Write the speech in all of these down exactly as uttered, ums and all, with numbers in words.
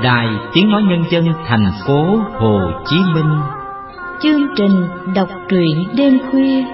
Đài Tiếng Nói Nhân dân thành phố Hồ Chí Minh. Chương trình đọc truyện đêm khuya.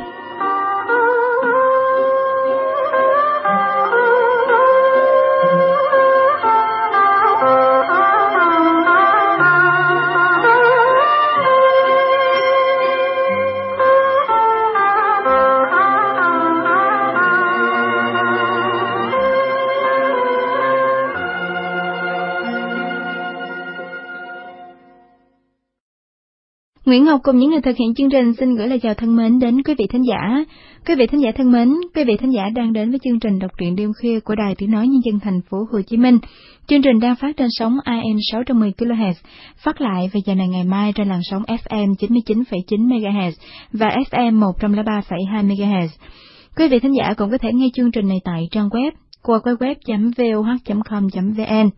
Nguyễn Ngọc cùng những người thực hiện chương trình xin gửi lời chào thân mến đến quý vị thính giả. Quý vị thính giả thân mến, quý vị thính giả đang đến với chương trình đọc truyện đêm khuya của Đài Tiếng Nói Nhân dân thành phố Hồ Chí Minh. Chương trình đang phát trên sóng A M sáu trăm mười ki lô héc, phát lại vào giờ này ngày mai trên làn sóng F M chín mươi chín phẩy chín mê ga héc và F M một trăm lẻ ba phẩy hai mê ga héc. Quý vị thính giả cũng có thể nghe chương trình này tại trang web w w w chấm v o h chấm com chấm v n.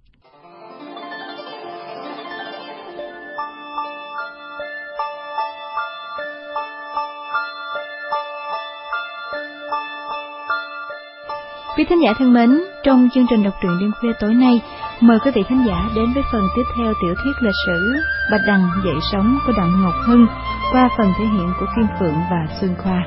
Quý thính giả thân mến, trong chương trình đọc truyện đêm khuya tối nay, mời quý vị thính giả đến với phần tiếp theo tiểu thuyết lịch sử Bạch Đằng dậy sóng của Đặng Ngọc Hưng qua phần thể hiện của Kim Phượng và Xuân Khoa.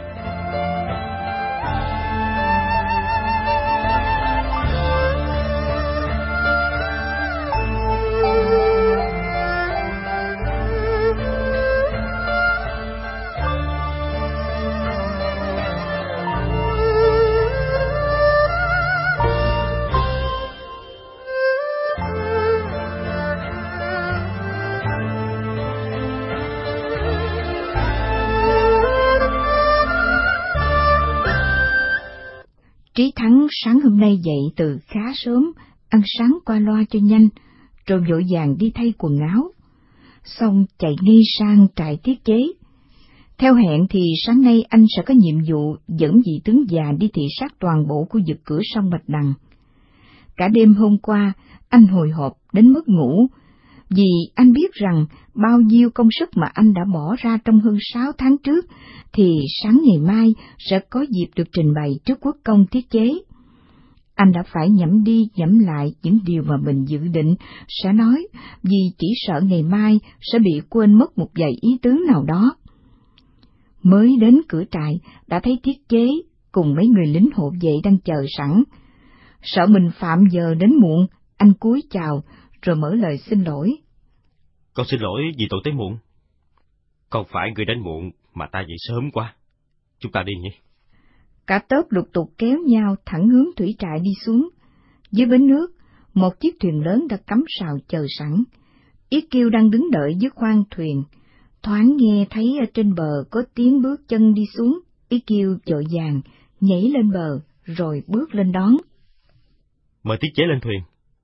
Trí Thắng sáng hôm nay dậy từ khá sớm, ăn sáng qua loa cho nhanh, rồi vội vàng đi thay quần áo, xong chạy ngay sang trại tiết chế. Theo hẹn thì sáng nay anh sẽ có nhiệm vụ dẫn vị tướng già đi thị sát toàn bộ khu vực cửa sông Bạch Đằng. Cả đêm hôm qua, anh hồi hộp đến mất ngủ, vì anh biết rằng bao nhiêu công sức mà anh đã bỏ ra trong hơn sáu tháng trước, thì sáng ngày mai sẽ có dịp được trình bày trước quốc công tiết chế. Anh đã phải nhẩm đi nhẩm lại những điều mà mình dự định sẽ nói, vì chỉ sợ ngày mai sẽ bị quên mất một vài ý tứ nào đó. Mới đến cửa trại, đã thấy tiết chế cùng mấy người lính hộ vệ đang chờ sẵn. Sợ mình phạm giờ đến muộn, anh cúi chào, rồi mở lời xin lỗi. Con xin lỗi vì tội tới muộn. Không phải người đến muộn, mà ta dậy sớm quá. Chúng ta đi nhé. Cả tốp lục tục kéo nhau thẳng hướng thủy trại đi xuống. Dưới bến nước, một chiếc thuyền lớn đã cắm sào chờ sẵn. Yết Kiêu đang đứng đợi dưới khoang thuyền. Thoáng nghe thấy ở trên bờ có tiếng bước chân đi xuống. Yết Kiêu vội vàng nhảy lên bờ, rồi bước lên đón. Mời tiết chế lên thuyền.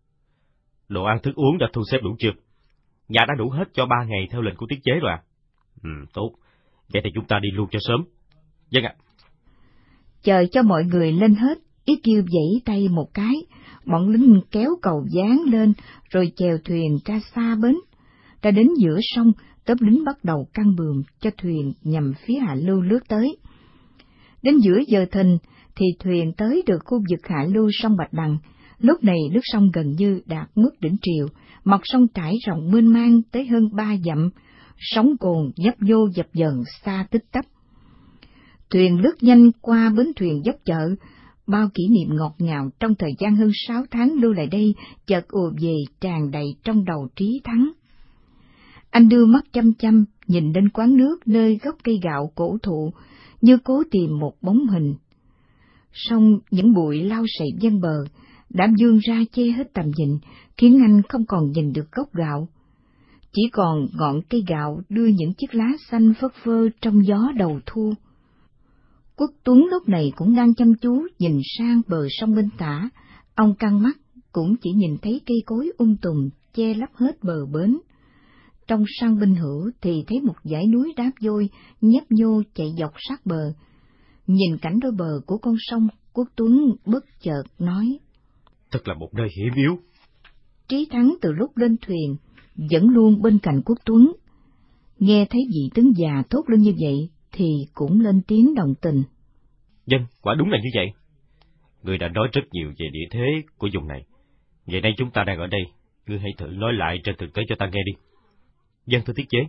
Đồ ăn thức uống đã thu xếp đủ chưa? Nhà đã đủ hết cho ba ngày theo lệnh của tiết chế rồi à? Ừ, tốt. Vậy thì chúng ta đi luôn cho sớm. Vâng ạ. Chờ cho mọi người lên hết, Yết Kiêu vẫy tay một cái, bọn lính kéo cầu dáng lên, rồi chèo thuyền ra xa bến. Ra đến giữa sông, tốp lính bắt đầu căng buồm cho thuyền nhằm phía hạ lưu lướt tới. Đến giữa giờ thìn thì thuyền tới được khu vực hạ lưu sông Bạch Đằng. Lúc này nước sông gần như đạt mức đỉnh triều, mặt sông trải rộng mênh mang tới hơn ba dặm, sóng cồn dấp vô dập dờn xa tích tắp. Thuyền lướt nhanh qua bến thuyền dốc chợ, bao kỷ niệm ngọt ngào trong thời gian hơn sáu tháng lưu lại đây chợt ùa về tràn đầy trong đầu Trí Thắng. Anh đưa mắt chăm chăm nhìn lên quán nước nơi gốc cây gạo cổ thụ, như cố tìm một bóng hình. Song những bụi lau sậy ven bờ đã vươn ra che hết tầm nhìn, khiến anh không còn nhìn được gốc gạo. Chỉ còn ngọn cây gạo đưa những chiếc lá xanh phất phơ trong gió đầu thu. Quốc Tuấn lúc này cũng đang chăm chú nhìn sang bờ sông bên tả, ông căng mắt cũng chỉ nhìn thấy cây cối um tùm che lấp hết bờ bến. Trong sang bên hữu thì thấy một dãy núi đá vôi nhấp nhô chạy dọc sát bờ. Nhìn cảnh đôi bờ của con sông, Quốc Tuấn bất chợt nói: Thật là một nơi hiểm yếu. Trí Thắng từ lúc lên thuyền vẫn luôn bên cạnh Quốc Tuấn. Nghe thấy vị tướng già thốt lên như vậy thì cũng lên tiếng đồng tình. Vâng, quả đúng là như vậy. Người đã nói rất nhiều về địa thế của vùng này. Ngày nay chúng ta đang ở đây, Ngươi hãy thử nói lại trên thực tế cho ta nghe đi. Dân thưa tiết chế.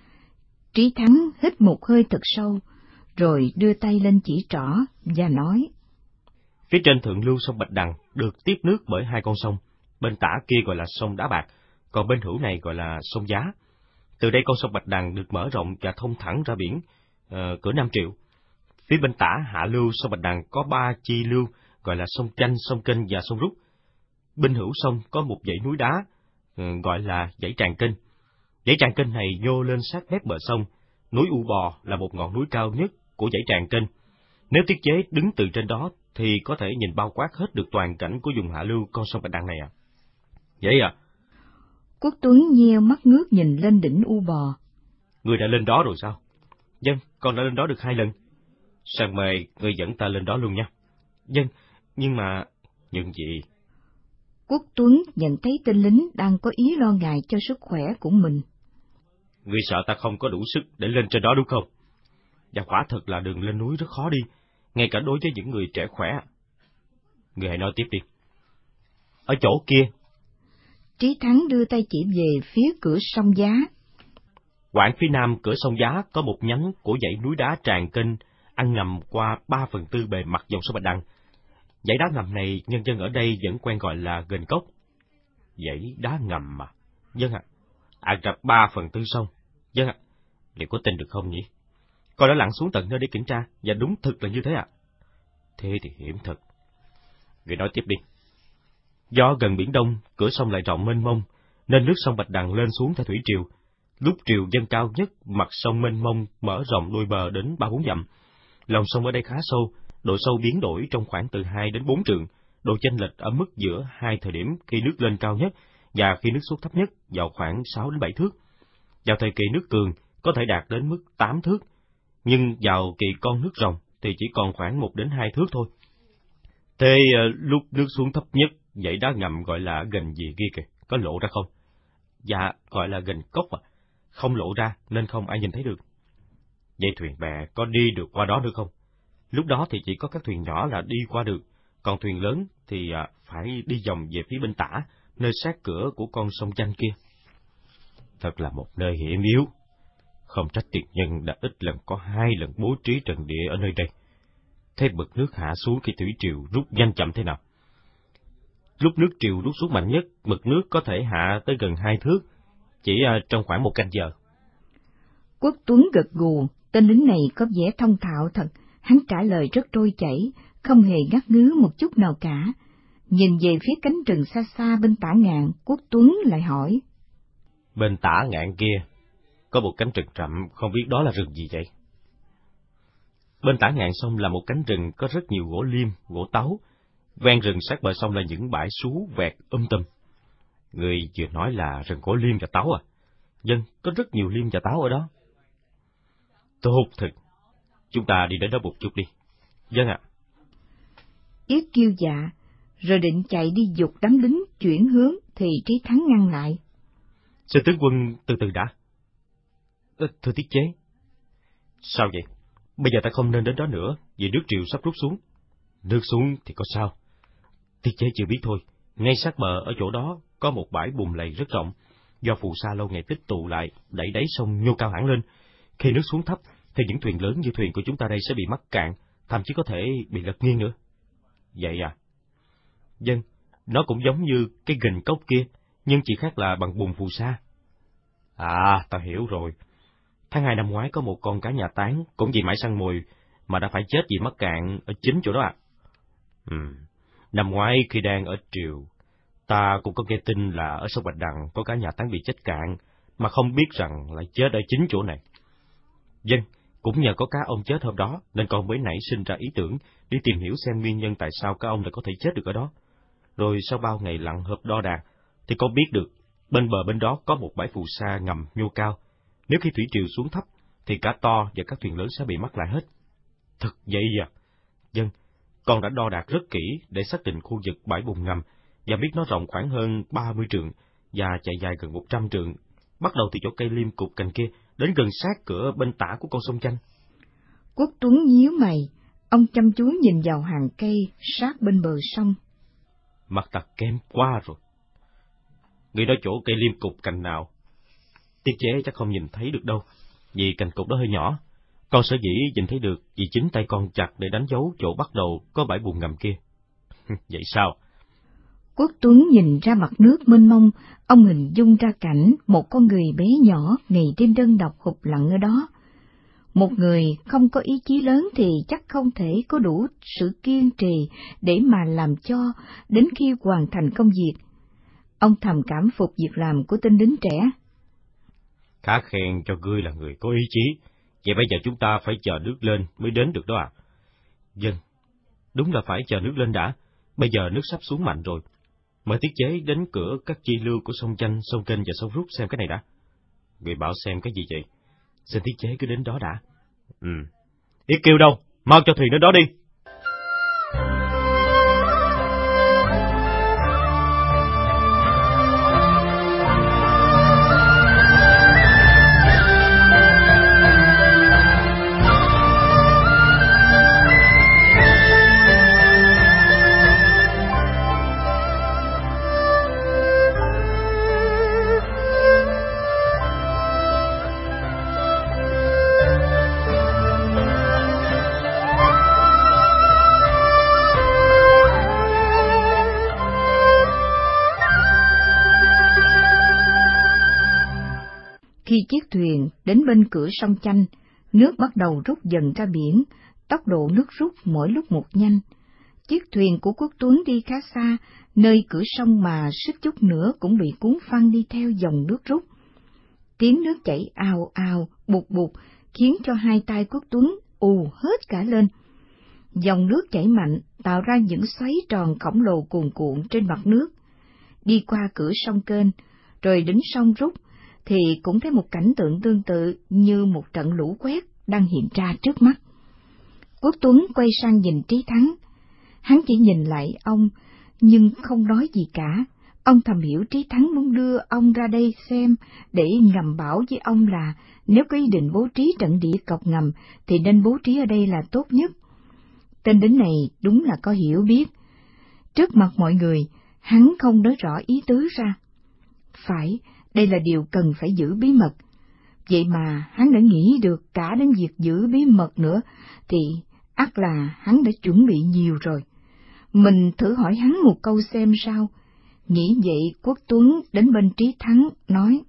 Trí Thắng hít một hơi thật sâu, rồi đưa tay lên chỉ trỏ và nói. Phía trên thượng lưu sông Bạch Đằng được tiếp nước bởi hai con sông, bên tả kia gọi là sông Đá Bạc, còn bên hữu này gọi là sông Giá. Từ đây con sông Bạch Đằng được mở rộng và thông thẳng ra biển, uh, cửa Nam Triệu. Phía bên tả hạ lưu sông Bạch Đằng có ba chi lưu gọi là sông Chanh, sông Kênh và sông Rút. Bên hữu sông có một dãy núi đá uh, gọi là dãy Tràng Kênh. Dãy Tràng Kênh này nhô lên sát mép bờ sông. Núi U Bò là một ngọn núi cao nhất của dãy Tràng Kênh. Nếu tiết chế đứng từ trên đó thì có thể nhìn bao quát hết được toàn cảnh của vùng hạ lưu con sông Bạch Đằng này à? Vậy à? Quốc Tuấn nheo mắt ngước nhìn lên đỉnh U Bò. Ngươi đã lên đó rồi sao? Dân, con đã lên đó được hai lần. Sang mời ngươi dẫn ta lên đó luôn nha. Dân, nhưng mà... Nhưng gì? Quốc Tuấn nhận thấy tên lính đang có ý lo ngại cho sức khỏe của mình. Ngươi sợ ta không có đủ sức để lên trên đó đúng không? Và quả thật là đường lên núi rất khó đi, ngay cả đối với những người trẻ khỏe. Ngươi hãy nói tiếp đi. Ở chỗ kia. Trí Thắng đưa tay chỉ về phía cửa sông Giá. Quảng phía nam cửa sông Giá có một nhánh của dãy núi đá Tràng Kênh ăn ngầm qua ba phần tư bề mặt dòng sông Bạch Đằng. Dãy đá ngầm này nhân dân ở đây vẫn quen gọi là Ghềnh Cốc. Dãy đá ngầm mà. Dân ạ, à, ăn ra ba phần tư sông. Dân ạ, à, liệu có tin được không nhỉ? Con đã lặn xuống tận nơi để kiểm tra, và đúng thực là như thế ạ. À? Thế thì hiểm thật. Người nói tiếp đi. Do gần biển Đông, cửa sông lại rộng mênh mông, nên nước sông Bạch Đằng lên xuống theo thủy triều. Lúc triều dâng cao nhất, mặt sông mênh mông mở rộng đôi bờ đến ba bốn dặm. Lòng sông ở đây khá sâu, độ sâu biến đổi trong khoảng từ hai đến bốn trượng, độ chênh lệch ở mức giữa hai thời điểm khi nước lên cao nhất và khi nước xuống thấp nhất vào khoảng sáu đến bảy thước. Vào thời kỳ nước cường có thể đạt đến mức tám thước, nhưng vào kỳ con nước rồng thì chỉ còn khoảng một đến hai thước thôi. Thế uh, lúc nước xuống thấp nhất, dãy đá ngầm gọi là ghềnh gì kia kìa, có lộ ra không? Dạ, gọi là ghềnh cốc à, không lộ ra nên không ai nhìn thấy được. Vậy thuyền bè có đi được qua đó nữa không? Lúc đó thì chỉ có các thuyền nhỏ là đi qua được, còn thuyền lớn thì uh, phải đi vòng về phía bên tả, nơi sát cửa của con sông Chanh kia. Thật là một nơi hiểm yếu. Không trách tiền nhân đã ít lần có hai lần bố trí trận địa ở nơi đây. Thế mực nước hạ xuống khi thủy triều rút nhanh chậm thế nào? Lúc nước triều rút xuống mạnh nhất, mực nước có thể hạ tới gần hai thước, chỉ uh, trong khoảng một canh giờ. Quốc Tuấn gật gù, tên lính này có vẻ thông thạo thật, hắn trả lời rất trôi chảy, không hề ngắt ngứ một chút nào cả. Nhìn về phía cánh rừng xa xa bên tả ngạn, Quốc Tuấn lại hỏi. Bên tả ngạn kia, có một cánh rừng rậm, không biết đó là rừng gì vậy? Bên tả ngạn sông là một cánh rừng có rất nhiều gỗ liêm, gỗ táo. Ven rừng sát bờ sông là những bãi sú vẹt um tùm. Người vừa nói là rừng gỗ liêm và táo à? Dân, có rất nhiều liêm và táo ở đó. Tốt thật. Chúng ta đi đến đó một chút đi. Dân ạ. À. Yết kêu dạ, rồi định chạy đi giục đám lính chuyển hướng thì Trí Thắng ngăn lại. Xin tướng quân từ từ đã. Ờ, thưa tiết chế. Sao vậy? Bây giờ ta không nên đến đó nữa, vì nước triều sắp rút xuống. Nước xuống thì có sao? Tiết chế chưa biết thôi. Ngay sát bờ ở chỗ đó có một bãi bùn lầy rất rộng, do phù sa lâu ngày tích tụ lại, đẩy đáy sông nhô cao hẳn lên. Khi nước xuống thấp, thì những thuyền lớn như thuyền của chúng ta đây sẽ bị mắc cạn, thậm chí có thể bị lật nghiêng nữa. Vậy à? Dân, nó cũng giống như cái ghềnh cốc kia, nhưng chỉ khác là bằng bùn phù sa. À, ta hiểu rồi. Tháng hai năm ngoái có một con cá nhà tán, cũng vì mãi săn mồi, mà đã phải chết vì mắc cạn ở chính chỗ đó à? Ừ, năm ngoái khi đang ở triều, ta cũng có nghe tin là ở sông Bạch Đằng có cá nhà tán bị chết cạn, mà không biết rằng lại chết ở chính chỗ này. Dân, cũng nhờ có cá ông chết hôm đó, nên con mới nảy sinh ra ý tưởng đi tìm hiểu xem nguyên nhân tại sao cá ông lại có thể chết được ở đó. Rồi sau bao ngày lặn hợp đo đạc, thì con biết được bên bờ bên đó có một bãi phù sa ngầm nhô cao. Nếu khi thủy triều xuống thấp, thì cá to và các thuyền lớn sẽ bị mắc lại hết. Thật vậy à? Dân, con đã đo đạc rất kỹ để xác định khu vực bãi bùn ngầm, và biết nó rộng khoảng hơn ba mươi trượng, và chạy dài gần một trăm trượng, bắt đầu từ chỗ cây liêm cục cành kia, đến gần sát cửa bên tả của con sông Chanh. Quốc Tuấn nhíu mày, ông chăm chú nhìn vào hàng cây sát bên bờ sông. Mặt ta kém quá rồi. Ngươi nói chỗ cây liêm cục cành nào? Tiết chế chắc không nhìn thấy được đâu, vì cành cục đó hơi nhỏ. Con sở dĩ nhìn thấy được vì chính tay con chặt để đánh dấu chỗ bắt đầu có bãi bùn ngầm kia. Vậy sao? Quốc Tuấn nhìn ra mặt nước mênh mông, ông hình dung ra cảnh một con người bé nhỏ ngày đêm đơn độc hụt lặng ở đó. Một người không có ý chí lớn thì chắc không thể có đủ sự kiên trì để mà làm cho đến khi hoàn thành công việc. Ông thầm cảm phục việc làm của tên lính trẻ. Khá khen cho ngươi là người có ý chí, vậy bây giờ chúng ta phải chờ nước lên mới đến được đó à? Vâng, đúng là phải chờ nước lên đã, bây giờ nước sắp xuống mạnh rồi. Mời Tiết chế đến cửa các chi lưu của sông Chanh, sông Kênh và sông Rút xem cái này đã. Người bảo xem cái gì vậy? Xin Tiết chế cứ đến đó đã. Ừ. Yết Kiêu đâu? Mau cho thuyền đến đó đi. Khi chiếc thuyền đến bên cửa sông Chanh, nước bắt đầu rút dần ra biển, tốc độ nước rút mỗi lúc một nhanh. Chiếc thuyền của Quốc Tuấn đi khá xa, nơi cửa sông mà suýt chút nữa cũng bị cuốn phăng đi theo dòng nước rút. Tiếng nước chảy ào ào, bụt bụt, khiến cho hai tay Quốc Tuấn ù hết cả lên. Dòng nước chảy mạnh tạo ra những xoáy tròn khổng lồ cuồn cuộn trên mặt nước. Đi qua cửa sông Kênh, rồi đến sông Rút, thì cũng thấy một cảnh tượng tương tự như một trận lũ quét đang hiện ra trước mắt. Quốc Tuấn quay sang nhìn Trí Thắng. Hắn chỉ nhìn lại ông, nhưng không nói gì cả. Ông thầm hiểu Trí Thắng muốn đưa ông ra đây xem, để ngầm bảo với ông là nếu có ý định bố trí trận địa cọc ngầm, thì nên bố trí ở đây là tốt nhất. Tên lính này đúng là có hiểu biết. Trước mặt mọi người, hắn không nói rõ ý tứ ra. Phải, đây là điều cần phải giữ bí mật. Vậy mà hắn đã nghĩ được cả đến việc giữ bí mật nữa, thì ắt là hắn đã chuẩn bị nhiều rồi. Mình thử hỏi hắn một câu xem sao. Nghĩ vậy, Quốc Tuấn đến bên Trí Thắng, nói: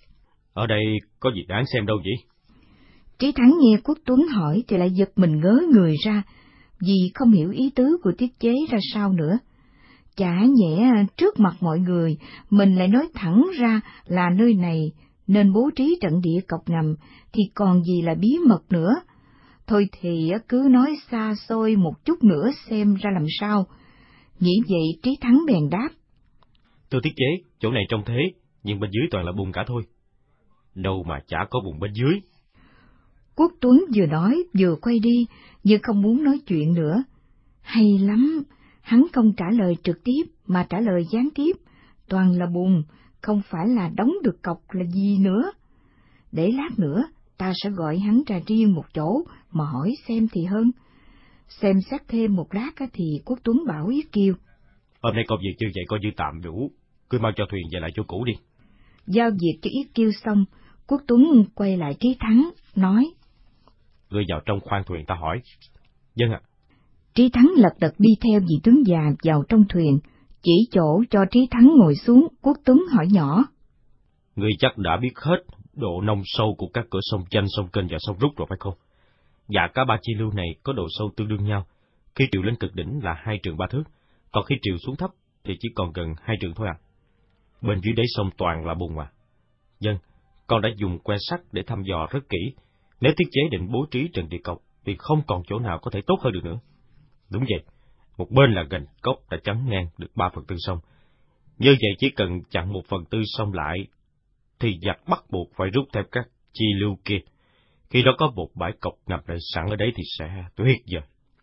Ở đây có gì đáng xem đâu vậy? Trí Thắng nghe Quốc Tuấn hỏi thì lại giật mình ngớ người ra, vì không hiểu ý tứ của Tiết chế ra sao nữa. Chả nhẽ trước mặt mọi người, mình lại nói thẳng ra là nơi này nên bố trí trận địa cọc ngầm, thì còn gì là bí mật nữa. Thôi thì cứ nói xa xôi một chút nữa xem ra làm sao. Nghĩ vậy, Trí Thắng bèn đáp: Thưa Tiết chế, chỗ này trông thế, nhưng bên dưới toàn là bùn cả thôi. Đâu mà chả có bùn bên dưới. Quốc Tuấn vừa nói vừa quay đi, nhưng không muốn nói chuyện nữa. Hay lắm, hắn không trả lời trực tiếp mà trả lời gián tiếp, toàn là bùn, không phải là đóng được cọc là gì nữa. Để lát nữa ta sẽ gọi hắn ra riêng một chỗ mà hỏi xem thì hơn. Xem xét thêm một lát thì Quốc Tuấn bảo Yết Kiêu: Hôm nay công việc như vậy coi như tạm đủ, cứ mau cho thuyền về lại chỗ cũ đi. Giao việc cho Yết Kiêu xong, Quốc Tuấn quay lại Trí Thắng, nói: Ngươi vào trong khoang thuyền ta hỏi. Vâng ạ. Trí Thắng lật đật đi theo vị tướng già vào trong thuyền, chỉ chỗ cho Trí Thắng ngồi xuống. Quốc Tuấn hỏi nhỏ: Ngươi chắc đã biết hết độ nông sâu của các cửa sông Chanh, sông Kênh và sông Rút rồi phải không? Dạ, cả ba chi lưu này có độ sâu tương đương nhau. Khi triều lên cực đỉnh là hai trượng ba thước, còn khi triều xuống thấp thì chỉ còn gần hai trượng thôi à. Bên dưới đáy sông toàn là bùn à. Vâng, con đã dùng que sắt để thăm dò rất kỹ. Nếu Tiết chế định bố trí trận địa cọc thì không còn chỗ nào có thể tốt hơn được nữa. Đúng vậy, một bên là gành cốc đã chắn ngang được ba phần tư sông. Như vậy chỉ cần chặn một phần tư sông lại, thì giặc bắt buộc phải rút theo các chi lưu kia. Khi đó có một bãi cọc ngầm đợi sẵn ở đấy thì sẽ tuyệt vời.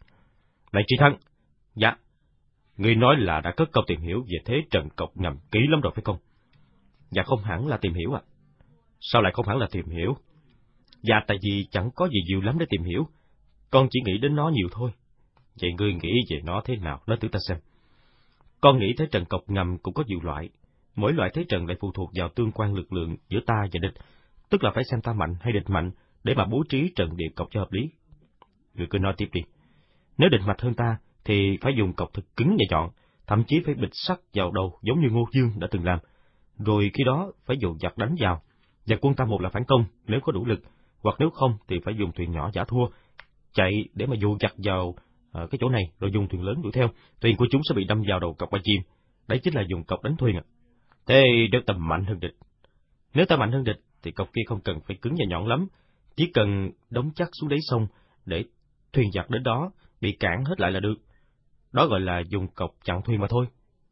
Này Trí Thắng, dạ, ngươi nói là đã cất công tìm hiểu về thế trận cọc ngầm kỹ lắm rồi phải không? Dạ không hẳn là tìm hiểu ạ. À. Sao lại không hẳn là tìm hiểu? Dạ tại vì chẳng có gì nhiều lắm để tìm hiểu, con chỉ nghĩ đến nó nhiều thôi. Vậy ngươi nghĩ về nó thế nào, nói thử ta xem. Con nghĩ thế trận cọc ngầm cũng có nhiều loại, Mỗi loại thế trận lại phụ thuộc vào tương quan lực lượng giữa ta và địch, tức là phải xem ta mạnh hay địch mạnh để mà bố trí trận địa cọc cho hợp lý. Người cứ nói tiếp đi. Nếu địch mạnh hơn ta thì phải dùng cọc thật cứng và nhọn, thậm chí phải bịch sắt vào đầu giống như Ngô Dương đã từng làm. Rồi khi đó phải dùng giặc đánh vào, và quân ta một là phản công nếu có đủ lực, hoặc nếu không thì phải dùng thuyền nhỏ giả thua, chạy để mà dụ giặc vào uh, cái chỗ này, rồi dùng thuyền lớn đuổi theo, thuyền của chúng sẽ bị đâm vào đầu cọc ba chim. Đấy chính là dùng cọc đánh thuyền ạ. Thế nếu ta mạnh hơn địch, nếu ta mạnh hơn địch thì cọc kia không cần phải cứng và nhọn lắm, chỉ cần đóng chắc xuống đáy sông để thuyền giặc đến đó bị cản hết lại là được. Đó gọi là dùng cọc chặn thuyền mà thôi.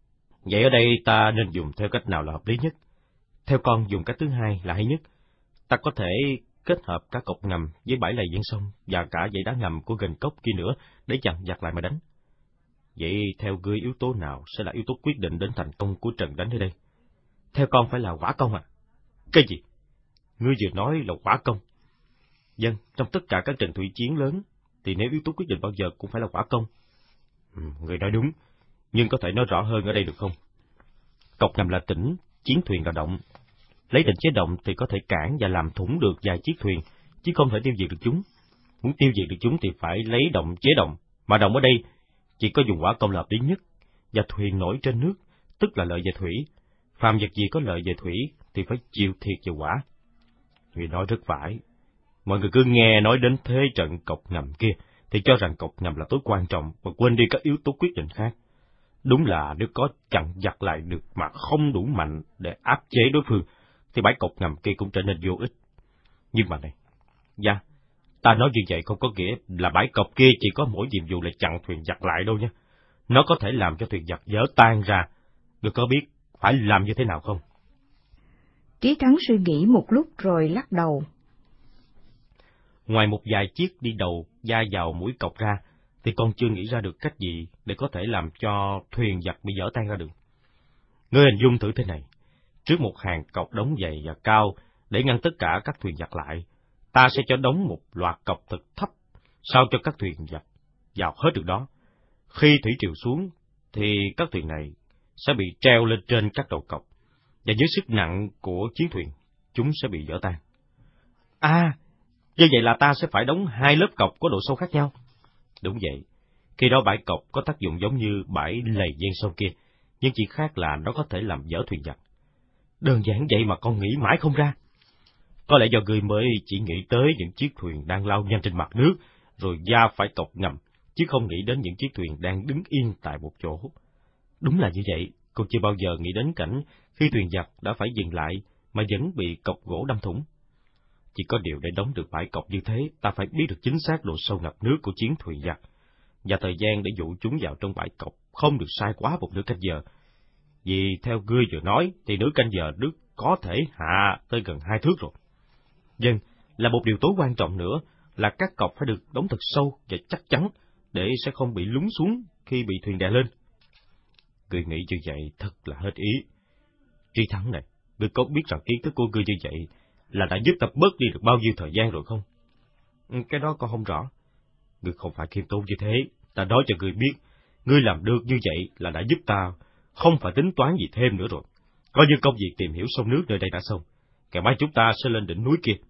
Vậy ở đây ta nên dùng theo cách nào là hợp lý nhất? Theo con, dùng cách thứ hai là hay nhất. Ta có thể kết hợp các cọc ngầm với bãi lầy ven sông và cả dãy đá ngầm của gần cốc kia nữa để chặn giặc lại mà đánh. Vậy theo ngươi yếu tố nào sẽ là yếu tố quyết định đến thành công của trận đánh ở đây? Theo con phải là hỏa công à? Cái gì? Ngươi vừa nói là hỏa công. Vâng, trong tất cả các trận thủy chiến lớn thì nếu yếu tố quyết định bao giờ cũng phải là hỏa công. Ừ, ngươi nói đúng, nhưng có thể nói rõ hơn ở đây được không? Cọc ngầm là tĩnh, chiến thuyền là động. Lấy định chế động thì có thể cản và làm thủng được vài chiếc thuyền, chứ không thể tiêu diệt được chúng. Muốn tiêu diệt được chúng thì phải lấy động chế động, mà động ở đây chỉ có dùng hỏa công là hợp lý nhất, và thuyền nổi trên nước, tức là lợi về thủy. Phàm vật gì có lợi về thủy thì phải chịu thiệt về hỏa. Người nói rất phải. Mọi người cứ nghe nói đến thế trận cọc ngầm kia thì cho rằng cọc ngầm là tối quan trọng và quên đi các yếu tố quyết định khác. Đúng là nếu có chặn giặc lại được mà không đủ mạnh để áp chế đối phương thì bãi cọc ngầm kia cũng trở nên vô ích. Nhưng mà này, dạ, ta nói như vậy không có nghĩa là bãi cọc kia chỉ có mỗi nhiệm vụ là chặn thuyền giặc lại đâu nhé. Nó có thể làm cho thuyền giặc vỡ tan ra. Ngươi có biết phải làm như thế nào không? Trí Thắng suy nghĩ một lúc rồi lắc đầu. Ngoài một vài chiếc đi đầu da vào mũi cọc ra, thì con chưa nghĩ ra được cách gì để có thể làm cho thuyền giặc bị vỡ tan ra được. Ngươi hình dung thử thế này, trước một hàng cọc đóng dày và cao để ngăn tất cả các thuyền giặc lại, ta sẽ cho đóng một loạt cọc thật thấp, sao cho các thuyền giặc vào hết được đó. Khi thủy triều xuống, thì các thuyền này sẽ bị treo lên trên các đầu cọc, và dưới sức nặng của chiến thuyền, chúng sẽ bị vỡ tan. À, như vậy là ta sẽ phải đóng hai lớp cọc có độ sâu khác nhau. Đúng vậy, khi đó bãi cọc có tác dụng giống như bãi lầy ven sông kia, nhưng chỉ khác là nó có thể làm vỡ thuyền giặc. Đơn giản vậy mà con nghĩ mãi không ra. Có lẽ do người mới chỉ nghĩ tới những chiếc thuyền đang lao nhanh trên mặt nước, rồi va phải cọc ngầm, chứ không nghĩ đến những chiếc thuyền đang đứng yên tại một chỗ. Đúng là như vậy, con chưa bao giờ nghĩ đến cảnh khi thuyền giặc đã phải dừng lại mà vẫn bị cọc gỗ đâm thủng. Chỉ có điều để đóng được bãi cọc như thế, ta phải biết được chính xác độ sâu ngập nước của chiến thuyền giặc, và thời gian để dụ chúng vào trong bãi cọc không được sai quá một nửa canh giờ. Vì theo ngươi vừa nói, thì nửa canh giờ nước có thể hạ tới gần hai thước rồi. Vâng, là một điều tối quan trọng nữa là các cọc phải được đóng thật sâu và chắc chắn, để sẽ không bị lún xuống khi bị thuyền đè lên. Ngươi nghĩ như vậy thật là hết ý. Trí Thắng này, ngươi có biết rằng kiến thức của ngươi như vậy là đã giúp ta bớt đi được bao nhiêu thời gian rồi không? Cái đó con không rõ. Ngươi không phải khiêm tốn như thế, ta nói cho ngươi biết, ngươi làm được như vậy là đã giúp ta không phải tính toán gì thêm nữa rồi. Coi như công việc tìm hiểu sông nước nơi đây đã xong, ngày mai chúng ta sẽ lên đỉnh núi kia.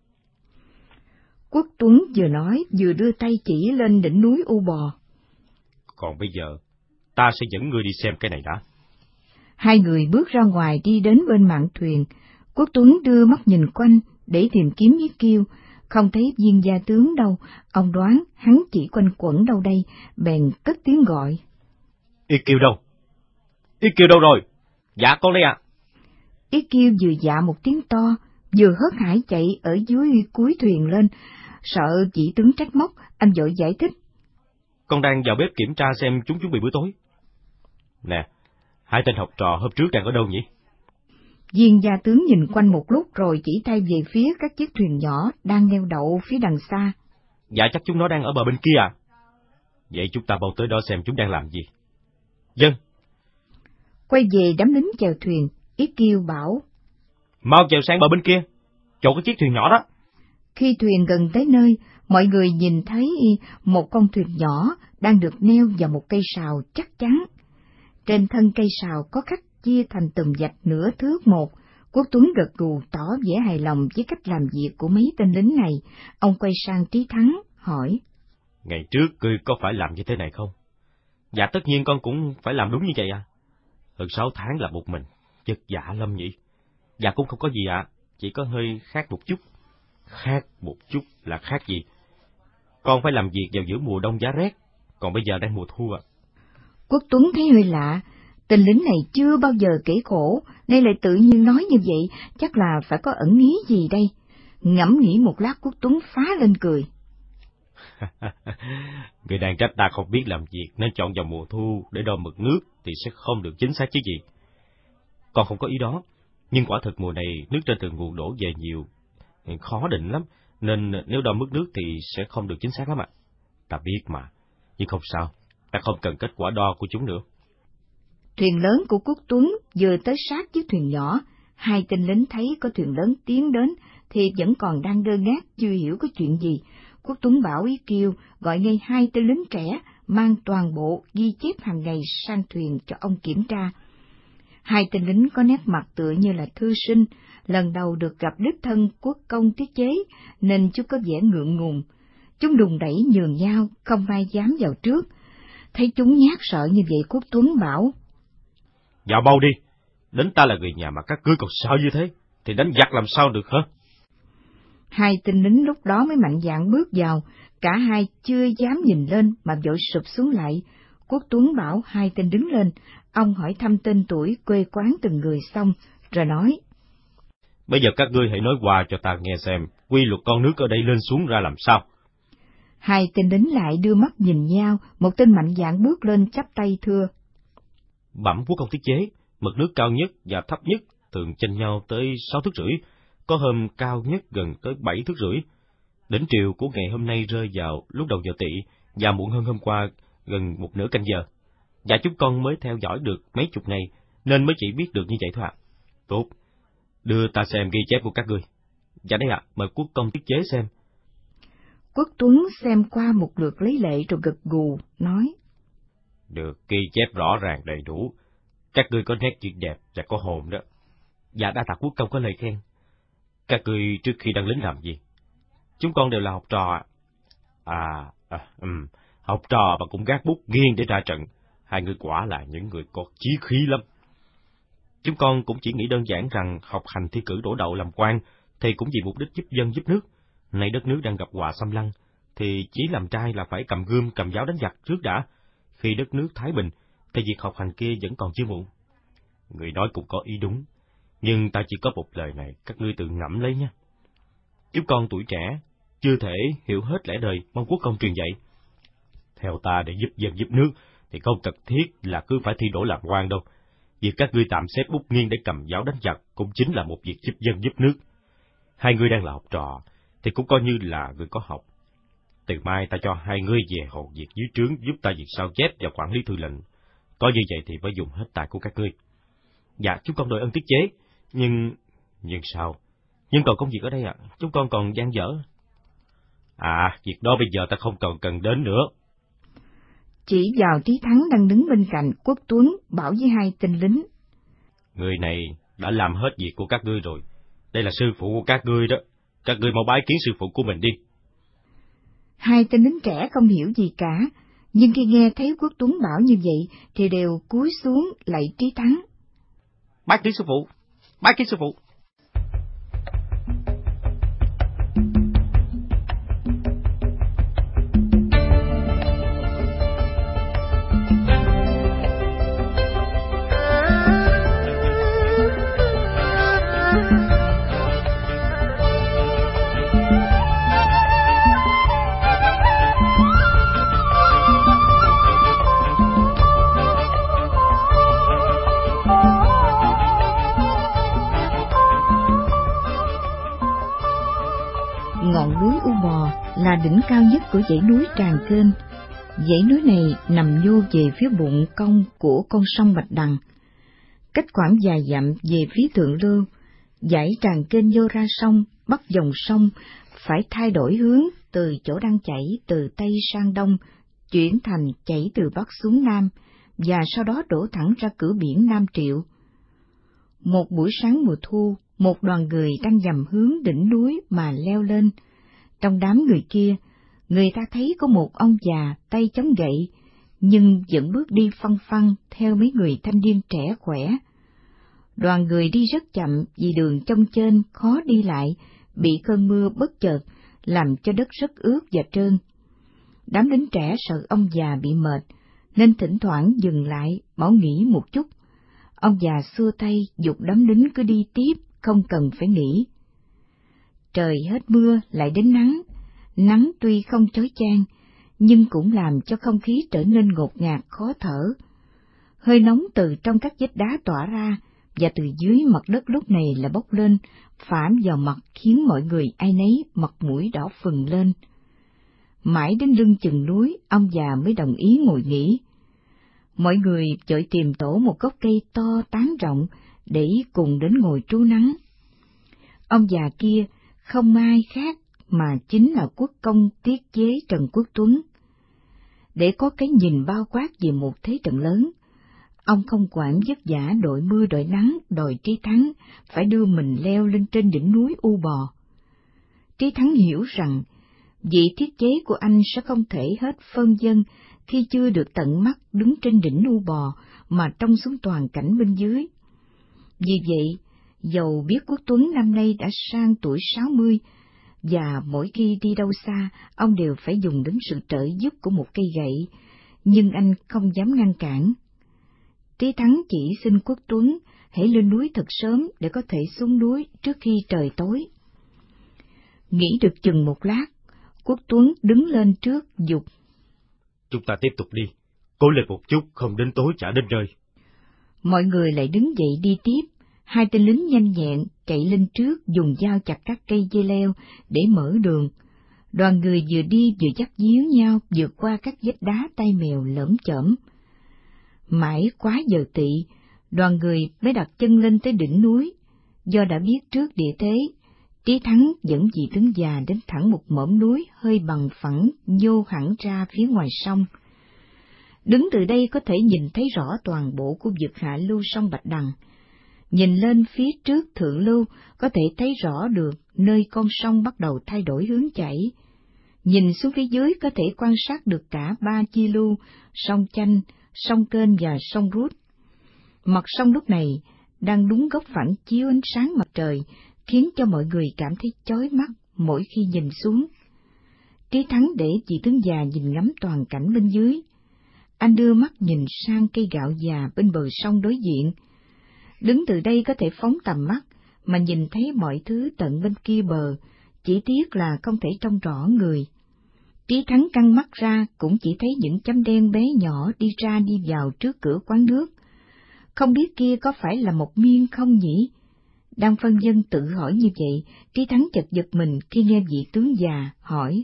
Quốc Tuấn vừa nói vừa đưa tay chỉ lên đỉnh núi U Bò. Còn bây giờ, ta sẽ dẫn ngươi đi xem cái này đã. Hai người bước ra ngoài đi đến bên mạn thuyền. Quốc Tuấn đưa mắt nhìn quanh để tìm kiếm Yết Kiêu, không thấy viên gia tướng đâu, ông đoán hắn chỉ quanh quẩn đâu đây, bèn cất tiếng gọi. Yết Kiêu đâu? Yết Kiêu đâu rồi? Dạ con đây ạ. À. Yết Kiêu vừa dạ một tiếng to, vừa hớt hải chạy ở dưới cuối thuyền lên, sợ chỉ tướng trách móc, anh vội giải thích. Con đang vào bếp kiểm tra xem chúng chuẩn bị bữa tối. Nè, hai tên học trò hôm trước đang ở đâu nhỉ? Viên gia tướng nhìn quanh một lúc rồi chỉ tay về phía các chiếc thuyền nhỏ đang neo đậu phía đằng xa. Dạ chắc chúng nó đang ở bờ bên kia à? Vậy chúng ta mau tới đó xem chúng đang làm gì. Vâng. Quay về đám lính chèo thuyền, Yết Kiêu bảo. Mau chèo sang bờ bên kia, chỗ có chiếc thuyền nhỏ đó. Khi thuyền gần tới nơi, mọi người nhìn thấy một con thuyền nhỏ đang được neo vào một cây sào chắc chắn. Trên thân cây sào có khắc chia thành từng vạch nửa thước một. Quốc Tuấn gật gù tỏ vẻ hài lòng với cách làm việc của mấy tên lính này. Ông quay sang Trí Thắng, hỏi. Ngày trước ngươi có phải làm như thế này không? Dạ tất nhiên con cũng phải làm đúng như vậy à. Hơn sáu tháng là một mình, vất vả lắm nhỉ. Dạ cũng không có gì ạ, à, chỉ có hơi khác một chút. Khác một chút là khác gì? Con phải làm việc vào giữa mùa đông giá rét, còn bây giờ đang mùa thu ạ. À. Quốc Tuấn thấy hơi lạ, tên lính này chưa bao giờ kể khổ, nay lại tự nhiên nói như vậy, chắc là phải có ẩn ý gì đây. Ngẫm nghĩ một lát, Quốc Tuấn phá lên cười. Người đang trách ta không biết làm việc nên chọn vào mùa thu để đo mực nước thì sẽ không được chính xác chứ gì. Con không có ý đó, nhưng quả thực mùa này nước trên thượng nguồn đổ về nhiều, khó định lắm, nên nếu đo mức nước thì sẽ không được chính xác lắm ạ. À. Ta biết mà, nhưng không sao, ta không cần kết quả đo của chúng nữa. Thuyền lớn của Quốc Tuấn vừa tới sát chiếc thuyền nhỏ, hai tên lính thấy có thuyền lớn tiến đến thì vẫn còn đang ngơ ngác chưa hiểu có chuyện gì. Quốc Tuấn bảo ý kêu gọi ngay hai tên lính trẻ mang toàn bộ ghi chép hàng ngày sang thuyền cho ông kiểm tra. Hai tên lính có nét mặt tựa như là thư sinh, lần đầu được gặp đích thân quốc công tiết chế, nên chúng có vẻ ngượng ngùng. Chúng đùng đẩy nhường nhau, không ai dám vào trước. Thấy chúng nhát sợ như vậy, Quốc Tuấn bảo. Vào mau đi, đến ta là người nhà mà các ngươi còn sợ như thế, thì đánh giặc làm sao được hả? Hai tên lính lúc đó mới mạnh dạn bước vào, cả hai chưa dám nhìn lên mà vội sụp xuống lại. Quốc Tuấn bảo hai tên đứng lên, ông hỏi thăm tên tuổi, quê quán từng người xong, rồi nói. Bây giờ các ngươi hãy nói qua cho ta nghe xem, quy luật con nước ở đây lên xuống ra làm sao? Hai tên lính lại đưa mắt nhìn nhau, một tên mạnh dạn bước lên chắp tay thưa. Bẩm quốc công tiết chế, mực nước cao nhất và thấp nhất thường chênh nhau tới sáu thước rưỡi, có hôm cao nhất gần tới bảy thước rưỡi. Đỉnh triều của ngày hôm nay rơi vào lúc đầu giờ tỵ và muộn hơn hôm qua gần một nửa canh giờ. Và chúng con mới theo dõi được mấy chục ngày nên mới chỉ biết được như vậy thôi ạ. À. Tốt, đưa ta xem ghi chép của các ngươi. Dạ đây ạ, à, mời quốc công tiết chế xem. Quốc Tuấn xem qua một lượt lấy lệ rồi gật gù, nói. Được ghi chép rõ ràng đầy đủ. Các ngươi có nét chữ đẹp và có hồn đó. Dạ đa tạ quốc công có lời khen. Các ngươi trước khi đăng lính làm gì? Chúng con đều là học trò ạ. À, à um, học trò mà cũng gác bút nghiêng để ra trận. Hai người quả là những người có chí khí lắm. Chúng con cũng chỉ nghĩ đơn giản rằng học hành thi cử đỗ đậu làm quan thì cũng vì mục đích giúp dân giúp nước. Nay đất nước đang gặp họa xâm lăng, thì chí làm trai là phải cầm gươm cầm giáo đánh giặc trước đã. Khi đất nước thái bình, thì việc học hành kia vẫn còn chưa muộn. Người nói cũng có ý đúng, nhưng ta chỉ có một lời này, các ngươi tự ngẫm lấy nha. Chúng con tuổi trẻ, chưa thể hiểu hết lẽ đời mong quốc công truyền dạy. Theo ta, để giúp dân giúp nước, thì không cần thiết là cứ phải thi đỗ làm quan đâu. Việc các ngươi tạm xếp bút nghiêng để cầm giáo đánh giặc cũng chính là một việc giúp dân giúp nước. Hai ngươi đang là học trò, thì cũng coi như là người có học. Từ mai ta cho hai ngươi về hầu việc dưới trướng giúp ta việc sao chép và quản lý thư lệnh. Có như vậy thì mới dùng hết tài của các ngươi. Dạ, chúng con đội ơn tiết chế, nhưng... Nhưng sao? Nhưng còn công việc ở đây ạ, à? Chúng con còn dang dở. À, việc đó bây giờ ta không còn cần đến nữa. Chỉ vào Trí Thắng đang đứng bên cạnh, Quốc Tuấn bảo với hai tên lính. Người này đã làm hết việc của các ngươi rồi. Đây là sư phụ của các ngươi đó. Các ngươi mau bái kiến sư phụ của mình đi. Hai tên lính trẻ không hiểu gì cả, nhưng khi nghe thấy Quốc Tuấn bảo như vậy thì đều cúi xuống lạy Trí Thắng. Bái kiến sư phụ, bái kiến sư phụ. Ngọn núi U Bò là đỉnh cao nhất của dãy núi Tràng Kênh. Dãy núi này nằm nhô về phía bụng cong của con sông Bạch Đằng. Cách khoảng vài dặm về phía thượng lưu, dãy Tràng Kênh nhô ra sông, bắt dòng sông phải thay đổi hướng từ chỗ đang chảy từ Tây sang Đông, chuyển thành chảy từ Bắc xuống Nam, và sau đó đổ thẳng ra cửa biển Nam Triệu. Một buổi sáng mùa thu, một đoàn người đang nhằm hướng đỉnh núi mà leo lên. Trong đám người kia, người ta thấy có một ông già tay chống gậy, nhưng vẫn bước đi phăng phăng theo mấy người thanh niên trẻ khỏe. Đoàn người đi rất chậm vì đường trong trên khó đi lại, bị cơn mưa bất chợt làm cho đất rất ướt và trơn. Đám lính trẻ sợ ông già bị mệt, nên thỉnh thoảng dừng lại bảo nghỉ một chút. Ông già xua tay giục đám lính cứ đi tiếp, không cần phải nghỉ. Trời hết mưa lại đến nắng, nắng tuy không chói chang, nhưng cũng làm cho không khí trở nên ngột ngạt khó thở. Hơi nóng từ trong các vách đá tỏa ra, và từ dưới mặt đất lúc này là bốc lên, phản vào mặt khiến mọi người ai nấy mặt mũi đỏ phừng lên. Mãi đến lưng chừng núi, ông già mới đồng ý ngồi nghỉ. Mọi người chợt tìm tổ một gốc cây to tán rộng để cùng đến ngồi trú nắng. Ông già kia không ai khác mà chính là quốc công tiết chế Trần Quốc Tuấn. Để có cái nhìn bao quát về một thế trận lớn, ông không quản vất vả đội mưa đội nắng đòi Trí Thắng phải đưa mình leo lên trên đỉnh núi U Bò. Trí Thắng hiểu rằng vị thiết chế của anh sẽ không thể hết phân dân khi chưa được tận mắt đứng trên đỉnh U Bò mà trông xuống toàn cảnh bên dưới. Vì vậy, dầu biết Quốc Tuấn năm nay đã sang tuổi sáu mươi, và mỗi khi đi đâu xa, ông đều phải dùng đến sự trợ giúp của một cây gậy, nhưng anh không dám ngăn cản. Trí Thắng chỉ xin Quốc Tuấn hãy lên núi thật sớm để có thể xuống núi trước khi trời tối. Nghĩ được chừng một lát, Quốc Tuấn đứng lên trước giục: Chúng ta tiếp tục đi, cố lên một chút, không đến tối chả đến nơi. Mọi người lại đứng dậy đi tiếp. Hai tên lính nhanh nhẹn chạy lên trước dùng dao chặt các cây dây leo để mở đường. Đoàn người vừa đi vừa dắt díu nhau vượt qua các vách đá tay mèo lởm chởm. Mãi quá giờ tỵ, đoàn người mới đặt chân lên tới đỉnh núi. Do đã biết trước địa thế, Trí Thắng dẫn vị tướng già đến thẳng một mỏm núi hơi bằng phẳng nhô hẳn ra phía ngoài sông. Đứng từ đây có thể nhìn thấy rõ toàn bộ khu vực hạ lưu sông Bạch Đằng. Nhìn lên phía trước thượng lưu có thể thấy rõ được nơi con sông bắt đầu thay đổi hướng chảy. Nhìn xuống phía dưới có thể quan sát được cả ba chi lưu, sông Chanh, sông Kênh và sông Rút. Mặt sông lúc này đang đúng góc phản chiếu ánh sáng mặt trời, khiến cho mọi người cảm thấy chói mắt mỗi khi nhìn xuống. Trí Thắng để chị tướng già nhìn ngắm toàn cảnh bên dưới. Anh đưa mắt nhìn sang cây gạo già bên bờ sông đối diện. Đứng từ đây có thể phóng tầm mắt mà nhìn thấy mọi thứ tận bên kia bờ, chỉ tiếc là không thể trông rõ người. Trí Thắng căng mắt ra cũng chỉ thấy những chấm đen bé nhỏ đi ra đi vào trước cửa quán nước. Không biết kia có phải là một miên không nhỉ? Đang phân vân tự hỏi như vậy, Trí Thắng chợt giật mình khi nghe vị tướng già hỏi: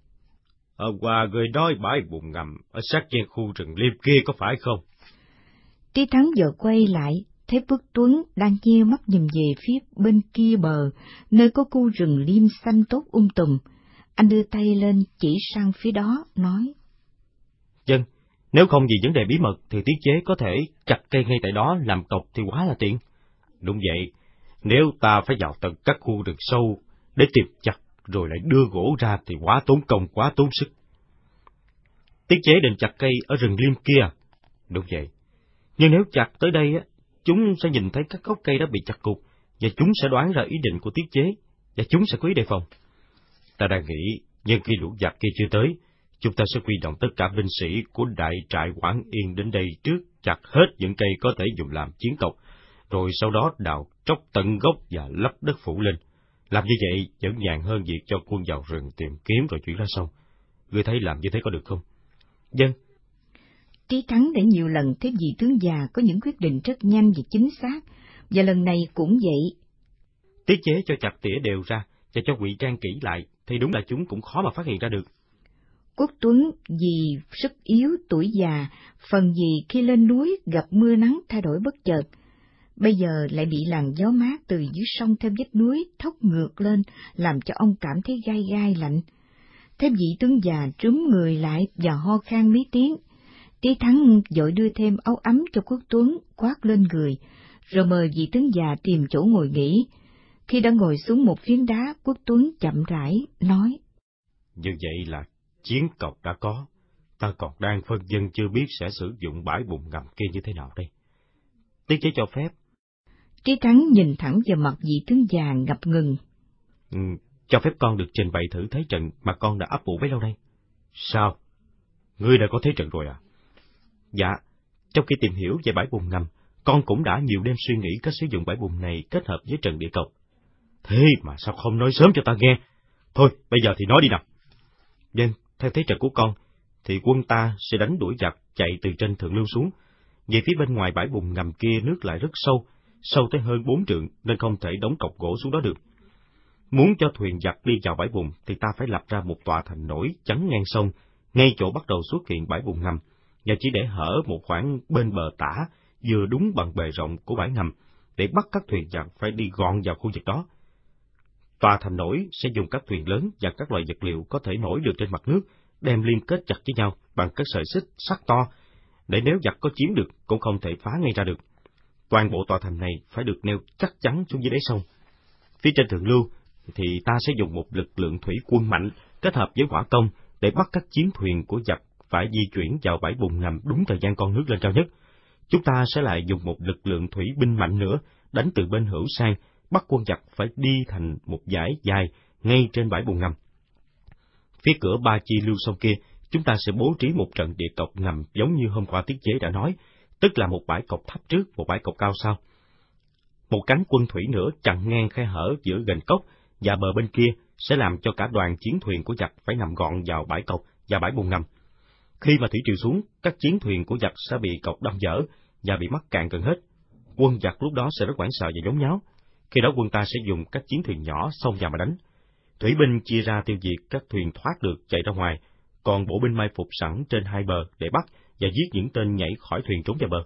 Hôm qua người nói bãi bùn ngầm ở sát gian khu rừng liêm kia có phải không? Trí Thắng giờ quay lại, thấy Quốc Tuấn đang nheo mắt nhìn về phía bên kia bờ, nơi có khu rừng liêm xanh tốt um tùm. Anh đưa tay lên chỉ sang phía đó, nói: Dân, nếu không vì vấn đề bí mật thì tiết chế có thể chặt cây ngay tại đó làm cọc thì quá là tiện. Đúng vậy, nếu ta phải vào tận các khu rừng sâu để tìm chặt rồi lại đưa gỗ ra thì quá tốn công, quá tốn sức. Tiết chế định chặt cây ở rừng liêm kia. Đúng vậy, nhưng nếu chặt tới đây á, chúng sẽ nhìn thấy các gốc cây đã bị chặt cụt, và chúng sẽ đoán ra ý định của tiết chế, và chúng sẽ có ý đề phòng. Ta đang nghĩ, nhưng khi lũ giặc kia chưa tới, chúng ta sẽ huy động tất cả binh sĩ của đại trại Quảng Yên đến đây trước, chặt hết những cây có thể dùng làm chiến tộc, rồi sau đó đào tróc tận gốc và lấp đất phủ lên. Làm như vậy vẫn nhàn hơn việc cho quân vào rừng tìm kiếm rồi chuyển ra sông. Ngươi thấy làm như thế có được không? Dân. Trí Thắng đã nhiều lần thấy vị tướng già có những quyết định rất nhanh và chính xác, và lần này cũng vậy. Tiết chế cho chặt tỉa đều ra và cho ngụy trang kỹ lại, thì đúng là chúng cũng khó mà phát hiện ra được. Quốc Tuấn vì sức yếu tuổi già, phần gì khi lên núi gặp mưa nắng thay đổi bất chợt, bây giờ lại bị làn gió mát từ dưới sông theo vách núi thốc ngược lên, làm cho ông cảm thấy gai gai lạnh. Thấy vị tướng già trúm người lại và ho khan mấy tiếng, Trí Thắng vội đưa thêm áo ấm cho Quốc Tuấn khoác lên người, rồi mời vị tướng già tìm chỗ ngồi nghỉ. Khi đã ngồi xuống một phiến đá, Quốc Tuấn chậm rãi nói: Như vậy là chiến cọc đã có, ta còn đang phân vân chưa biết sẽ sử dụng bãi bùn ngầm kia như thế nào đây. Tiết chế cho phép. Trí Thắng nhìn thẳng vào mặt vị tướng già ngập ngừng. Ừ, cho phép con được trình bày thử thế trận mà con đã ấp ủ bấy lâu nay. Sao? Ngươi đã có thế trận rồi à? Dạ, trong khi tìm hiểu về bãi bùn ngầm, con cũng đã nhiều đêm suy nghĩ cách sử dụng bãi bùn này kết hợp với trận địa cầu. Thế mà sao không nói sớm cho ta nghe? Thôi, bây giờ thì nói đi nào. Vâng, theo thế trận của con, thì quân ta sẽ đánh đuổi giặc chạy từ trên thượng lưu xuống. Về phía bên ngoài bãi bùn ngầm kia nước lại rất sâu, sâu tới hơn bốn trượng nên không thể đóng cọc gỗ xuống đó được. Muốn cho thuyền giặc đi vào bãi bùn thì ta phải lập ra một tòa thành nổi chắn ngang sông, ngay chỗ bắt đầu xuất hiện bãi bùn ngầm, và chỉ để hở một khoảng bên bờ tả vừa đúng bằng bề rộng của bãi ngầm, để bắt các thuyền giặc phải đi gọn vào khu vực đó. Tòa thành nổi sẽ dùng các thuyền lớn và các loại vật liệu có thể nổi được trên mặt nước, đem liên kết chặt với nhau bằng các sợi xích sắt to, để nếu giặc có chiếm được cũng không thể phá ngay ra được. Toàn bộ tòa thành này phải được neo chắc chắn xuống dưới đáy sông. Phía trên thượng lưu thì ta sẽ dùng một lực lượng thủy quân mạnh kết hợp với hỏa công để bắt các chiến thuyền của giặc phải di chuyển vào bãi bùn ngầm đúng thời gian con nước lên cao nhất. Chúng ta sẽ lại dùng một lực lượng thủy binh mạnh nữa đánh từ bên hữu sang, bắt quân giặc phải đi thành một dải dài ngay trên bãi bùn ngầm. Phía cửa Ba Chi lưu sông kia, chúng ta sẽ bố trí một trận địa cọc ngầm giống như hôm qua Tiết Chế đã nói, tức là một bãi cọc thấp trước, một bãi cọc cao sau. Một cánh quân thủy nữa chặn ngang khe hở giữa gành cốc, và bờ bên kia sẽ làm cho cả đoàn chiến thuyền của giặc phải nằm gọn vào bãi cọc và bãi bùn ngầm. Khi mà thủy triều xuống, các chiến thuyền của giặc sẽ bị cọc đâm dở và bị mắc cạn gần hết. Quân giặc lúc đó sẽ rất hoảng sợ và nhốn nháo. Khi đó quân ta sẽ dùng các chiến thuyền nhỏ xông vào mà đánh. Thủy binh chia ra tiêu diệt các thuyền thoát được chạy ra ngoài, còn bộ binh mai phục sẵn trên hai bờ để bắt và giết những tên nhảy khỏi thuyền trốn vào bờ.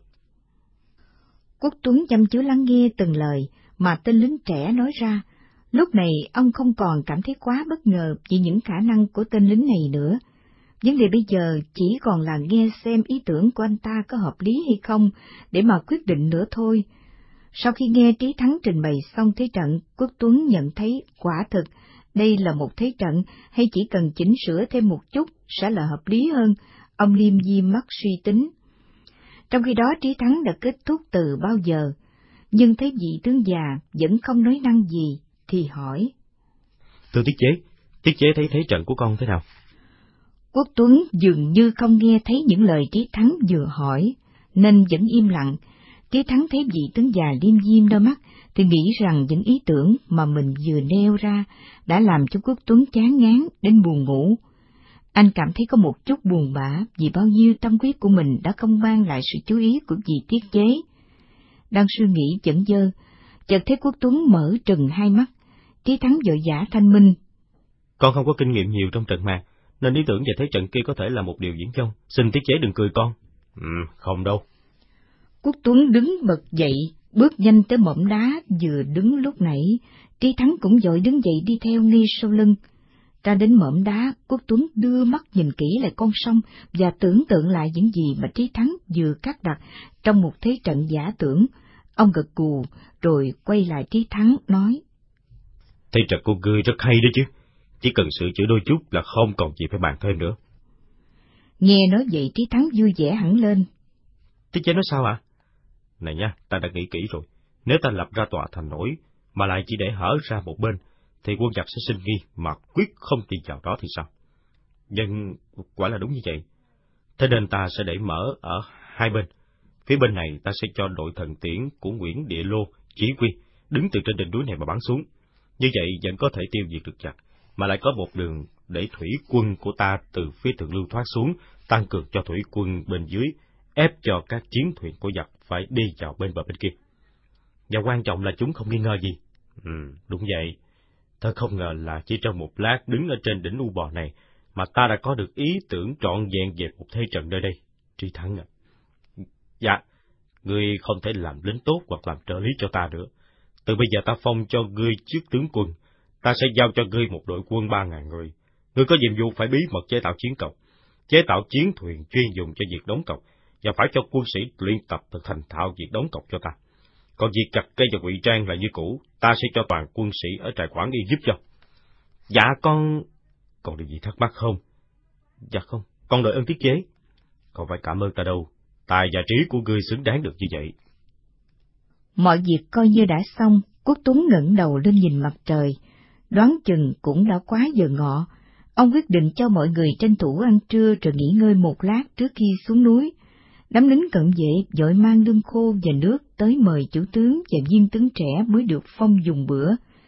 Quốc Tuấn chăm chú lắng nghe từng lời mà tên lính trẻ nói ra. Lúc này ông không còn cảm thấy quá bất ngờ vì những khả năng của tên lính này nữa. Vấn đề bây giờ chỉ còn là nghe xem ý tưởng của anh ta có hợp lý hay không để mà quyết định nữa thôi. Sau khi nghe Trí Thắng trình bày xong thế trận, Quốc Tuấn nhận thấy quả thực đây là một thế trận, hay chỉ cần chỉnh sửa thêm một chút sẽ là hợp lý hơn. Ông liêm diêm mắt suy tính. Trong khi đó Trí Thắng đã kết thúc từ bao giờ, nhưng thấy vị tướng già vẫn không nói năng gì, thì hỏi: Thưa Tiết Chế, Tiết Chế thấy thế trận của con thế nào? Quốc Tuấn dường như không nghe thấy những lời Trí Thắng vừa hỏi, nên vẫn im lặng. Trí Thắng thấy vị tướng già liêm diêm đôi mắt, thì nghĩ rằng những ý tưởng mà mình vừa nêu ra đã làm cho Quốc Tuấn chán ngán đến buồn ngủ. Anh cảm thấy có một chút buồn bã vì bao nhiêu tâm huyết của mình đã không mang lại sự chú ý của vị Tiết Chế. Đang suy nghĩ chẩn dơ, chợt thấy Quốc Tuấn mở trừng hai mắt. Trí Thắng vội vã thanh minh: Con không có kinh nghiệm nhiều trong trận mạc, nên ý tưởng về thế trận kia có thể là một điều viển vông. Xin Tiết Chế đừng cười con. Ừ, không đâu. Quốc Tuấn đứng bật dậy, bước nhanh tới mỏm đá vừa đứng lúc nãy. Trí Thắng cũng vội đứng dậy đi theo ngay sau lưng. Ra đến mỏm đá, Quốc Tuấn đưa mắt nhìn kỹ lại con sông và tưởng tượng lại những gì mà Trí Thắng vừa cắt đặt trong một thế trận giả tưởng. Ông gật gù rồi quay lại Trí Thắng nói: Thế trận của ngươi rất hay đó chứ, chỉ cần sửa chữa đôi chút là không còn gì phải bàn thêm nữa. Nghe nói vậy Trí Thắng vui vẻ hẳn lên. Tiết Chế nói sao ạ? À? Này nha, ta đã nghĩ kỹ rồi, nếu ta lập ra tòa thành nổi mà lại chỉ để hở ra một bên, thì quân giặc sẽ sinh nghi mà quyết không đi vào đó thì sao? Nhưng quả là đúng như vậy. Thế nên ta sẽ để mở ở hai bên. Phía bên này ta sẽ cho đội thần tiễn của Nguyễn Địa Lô chỉ huy, đứng từ trên đỉnh núi này mà bắn xuống. Như vậy vẫn có thể tiêu diệt được giặc, mà lại có một đường để thủy quân của ta từ phía thượng lưu thoát xuống, tăng cường cho thủy quân bên dưới, ép cho các chiến thuyền của giặc phải đi vào bên bờ bên kia. Và quan trọng là chúng không nghi ngờ gì. Ừ, đúng vậy. Thật không ngờ là chỉ trong một lát đứng ở trên đỉnh U Bò này mà ta đã có được ý tưởng trọn vẹn về một thế trận nơi đây. Trí Thắng à. Dạ, ngươi không thể làm lính tốt hoặc làm trợ lý cho ta nữa. Từ bây giờ ta phong cho ngươi chức tướng quân, ta sẽ giao cho ngươi một đội quân ba ngàn người. Ngươi có nhiệm vụ phải bí mật chế tạo chiến cọc, chế tạo chiến thuyền chuyên dùng cho việc đóng cọc, và phải cho quân sĩ luyện tập thực thành thạo việc đóng cọc cho ta. Còn việc chặt cây và ngụy trang là như cũ, ta sẽ cho toàn quân sĩ ở trại quản đi giúp cho. Dạ con... Còn điều gì thắc mắc không? Dạ không, con đợi ơn tiết chế. Không phải cảm ơn ta đâu, tài và trí của ngươi xứng đáng được như vậy. Mọi việc coi như đã xong, Quốc Tuấn ngẩng đầu lên nhìn mặt trời, đoán chừng cũng đã quá giờ ngọ. Ông quyết định cho mọi người tranh thủ ăn trưa rồi nghỉ ngơi một lát trước khi xuống núi. Đám lính cận vệ vội mang lương khô và nước tới mời chủ tướng và viên tướng trẻ mới được phong dùng bữa.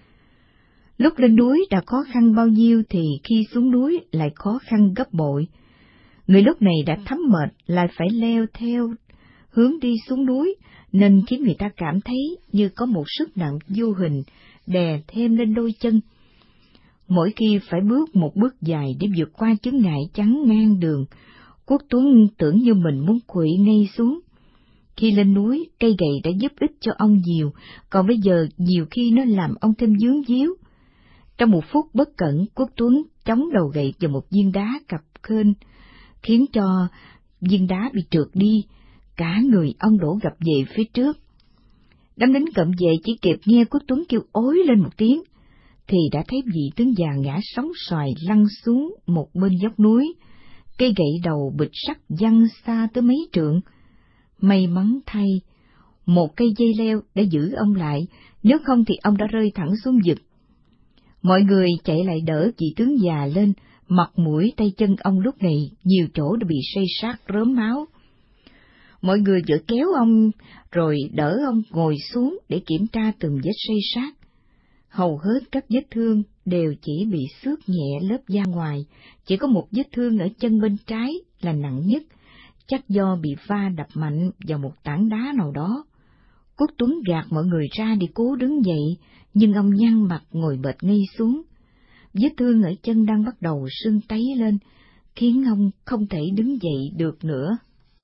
Lúc lên núi đã khó khăn bao nhiêu thì khi xuống núi lại khó khăn gấp bội. Người lúc này đã thấm mệt lại phải leo theo hướng đi xuống núi, nên khiến người ta cảm thấy như có một sức nặng vô hình đè thêm lên đôi chân. Mỗi khi phải bước một bước dài để vượt qua chướng ngại chắn ngang đường, Quốc Tuấn tưởng như mình muốn quỵ ngay xuống. Khi lên núi, cây gậy đã giúp ích cho ông nhiều, còn bây giờ nhiều khi nó làm ông thêm vướng víu. Trong một phút bất cẩn, Quốc Tuấn chống đầu gậy vào một viên đá cặp khênh, khiến cho viên đá bị trượt đi, cả người ông đổ gập về phía trước. Đám lính cận vệ chỉ kịp nghe Quốc Tuấn kêu ối lên một tiếng, thì đã thấy vị tướng già ngã sóng xoài lăn xuống một bên dốc núi, cây gậy đầu bịch sắt văng xa tới mấy trượng. May mắn thay, một cây dây leo đã giữ ông lại, nếu không thì ông đã rơi thẳng xuống vực. Mọi người chạy lại đỡ vị tướng già lên, mặt mũi tay chân ông lúc này nhiều chỗ đã bị xây sát rớm máu. Mọi người vội kéo ông rồi đỡ ông ngồi xuống để kiểm tra từng vết xây sát. Hầu hết các vết thương đều chỉ bị xước nhẹ lớp da ngoài, chỉ có một vết thương ở chân bên trái là nặng nhất, chắc do bị va đập mạnh vào một tảng đá nào đó. Quốc Tuấn gạt mọi người ra để cố đứng dậy, nhưng ông nhăn mặt ngồi bệt ngay xuống. Vết thương ở chân đang bắt đầu sưng tấy lên, khiến ông không thể đứng dậy được nữa.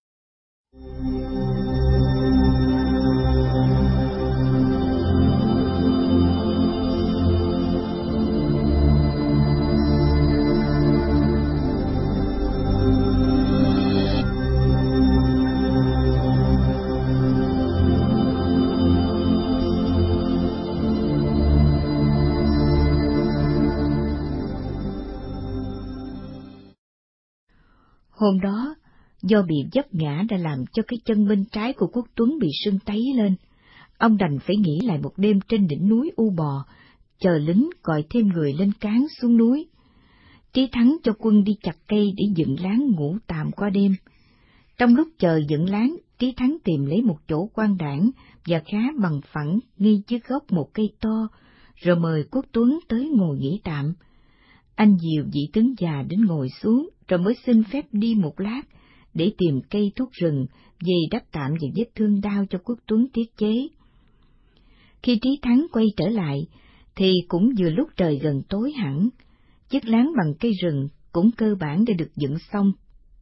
Hôm đó, do bị vấp ngã đã làm cho cái chân bên trái của Quốc Tuấn bị sưng tấy lên. Ông đành phải nghỉ lại một đêm trên đỉnh núi U Bò, chờ lính gọi thêm người lên cáng xuống núi. Trí Thắng cho quân đi chặt cây để dựng láng ngủ tạm qua đêm. Trong lúc chờ dựng láng, Trí Thắng tìm lấy một chỗ quang đảng và khá bằng phẳng ngay trước gốc một cây to, rồi mời Quốc Tuấn tới ngồi nghỉ tạm. Anh dìu vị tướng già đến ngồi xuống, rồi mới xin phép đi một lát để tìm cây thuốc rừng về đắp tạm vào vết thương đau cho Quốc Tuấn tiết chế. Khi Trí Thắng quay trở lại, thì cũng vừa lúc trời gần tối hẳn, chiếc láng bằng cây rừng cũng cơ bản đã được dựng xong.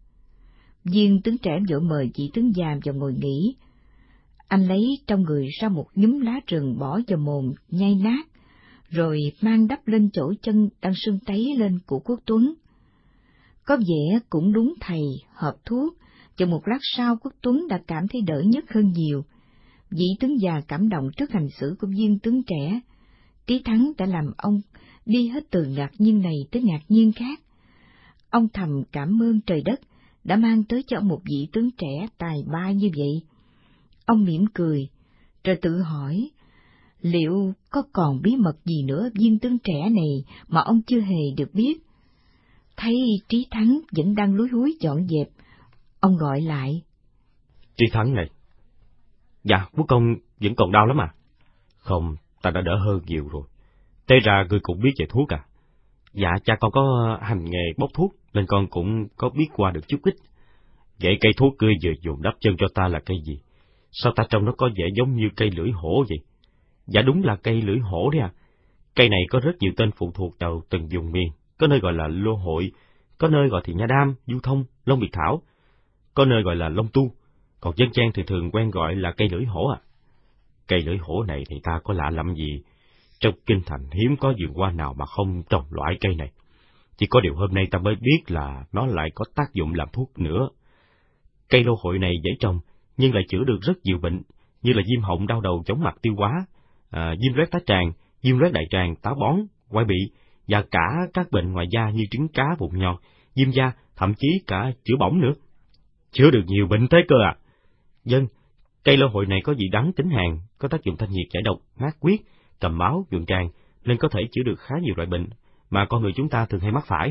Viên tướng trẻ vội mời vị tướng già vào ngồi nghỉ. Anh lấy trong người ra một nhúm lá rừng bỏ vào mồm nhai nát, rồi mang đắp lên chỗ chân đang sưng tấy lên của Quốc Tuấn. Có vẻ cũng đúng thầy, hợp thuốc, chờ một lát sau Quốc Tuấn đã cảm thấy đỡ nhất hơn nhiều. Vị tướng già cảm động trước hành xử của viên tướng trẻ. Trí Thắng đã làm ông đi hết từ ngạc nhiên này tới ngạc nhiên khác. Ông thầm cảm ơn trời đất đã mang tới cho ông một vị tướng trẻ tài ba như vậy. Ông mỉm cười, rồi tự hỏi, liệu có còn bí mật gì nữa viên tướng trẻ này mà ông chưa hề được biết? Thấy Trí Thắng vẫn đang lúi húi dọn dẹp, ông gọi lại. Trí Thắng này. Dạ, quốc công vẫn còn đau lắm à? Không, ta đã đỡ hơn nhiều rồi. Thế ra ngươi cũng biết về thuốc à? Dạ, cha con có hành nghề bốc thuốc, nên con cũng có biết qua được chút ít. Vậy cây thuốc ngươi vừa dùng đắp chân cho ta là cây gì? Sao ta trông nó có vẻ giống như cây lưỡi hổ vậy? Dạ đúng là cây lưỡi hổ đấy à. Cây này có rất nhiều tên phụ thuộc vào từng vùng miền. Có nơi gọi là lô hội, có nơi gọi thì nha đam, du thông, long biệt thảo, có nơi gọi là long tu, còn dân gian thì thường quen gọi là cây lưỡi hổ à. Cây lưỡi hổ này thì ta có lạ lắm gì, trong kinh thành hiếm có vườn hoa nào mà không trồng loại cây này. Chỉ có điều hôm nay ta mới biết là nó lại có tác dụng làm thuốc nữa. Cây lô hội này dễ trồng, nhưng lại chữa được rất nhiều bệnh, như là viêm họng, đau đầu, chóng mặt, tiêu hóa, à, viêm loét tá tràng, viêm loét đại tràng, táo bón, quai bị, và cả các bệnh ngoài da như trứng cá, bụng nhọt, viêm da, thậm chí cả chữa bỏng nữa. Chữa được nhiều bệnh thế cơ à? Vâng, cây lô hội này có vị đắng tính hàn, có tác dụng thanh nhiệt, giải độc, mát huyết, cầm máu, nhuận tràng, nên có thể chữa được khá nhiều loại bệnh mà con người chúng ta thường hay mắc phải.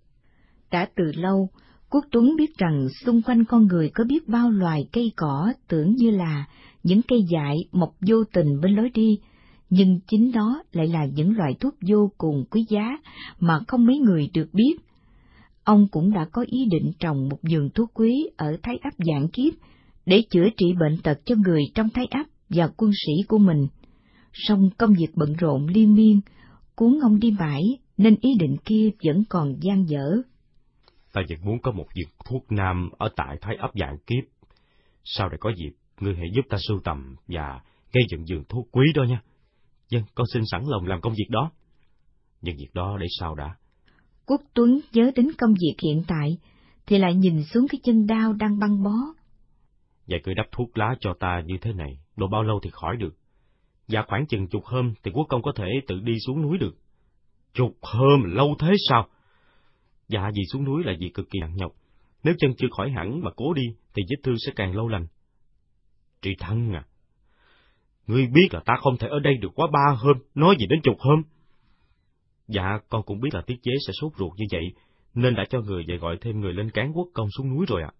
Đã từ lâu, Quốc Tuấn biết rằng xung quanh con người có biết bao loài cây cỏ tưởng như là những cây dại mọc vô tình bên lối đi, nhưng chính đó lại là những loại thuốc vô cùng quý giá mà không mấy người được biết. Ông cũng đã có ý định trồng một vườn thuốc quý ở Thái Ấp Vạn Kiếp để chữa trị bệnh tật cho người trong Thái Ấp và quân sĩ của mình. Song công việc bận rộn liên miên, cuốn ông đi mãi nên ý định kia vẫn còn dang dở. Ta vẫn muốn có một vườn thuốc nam ở tại Thái Ấp Vạn Kiếp. Sau này có dịp, ngươi hãy giúp ta sưu tầm và gây dựng vườn thuốc quý đó nha. Vâng, con xin sẵn lòng làm công việc đó. Nhưng việc đó để sau đã. Quốc Tuấn nhớ đến công việc hiện tại, thì lại nhìn xuống cái chân đau đang băng bó. Vậy cứ đắp thuốc lá cho ta như thế này, độ bao lâu thì khỏi được? Và khoảng chừng chục hôm thì quốc công có thể tự đi xuống núi được. Chục hôm lâu thế sao? Dạ, vì xuống núi là việc cực kỳ nặng nhọc. Nếu chân chưa khỏi hẳn mà cố đi thì vết thương sẽ càng lâu lành. Tri Thăng à, ngươi biết là ta không thể ở đây được quá ba hôm, nói gì đến chục hôm. Dạ, con cũng biết là Tiết Chế sẽ sốt ruột như vậy, nên đã cho người về gọi thêm người lên cán quốc công xuống núi rồi ạ. À.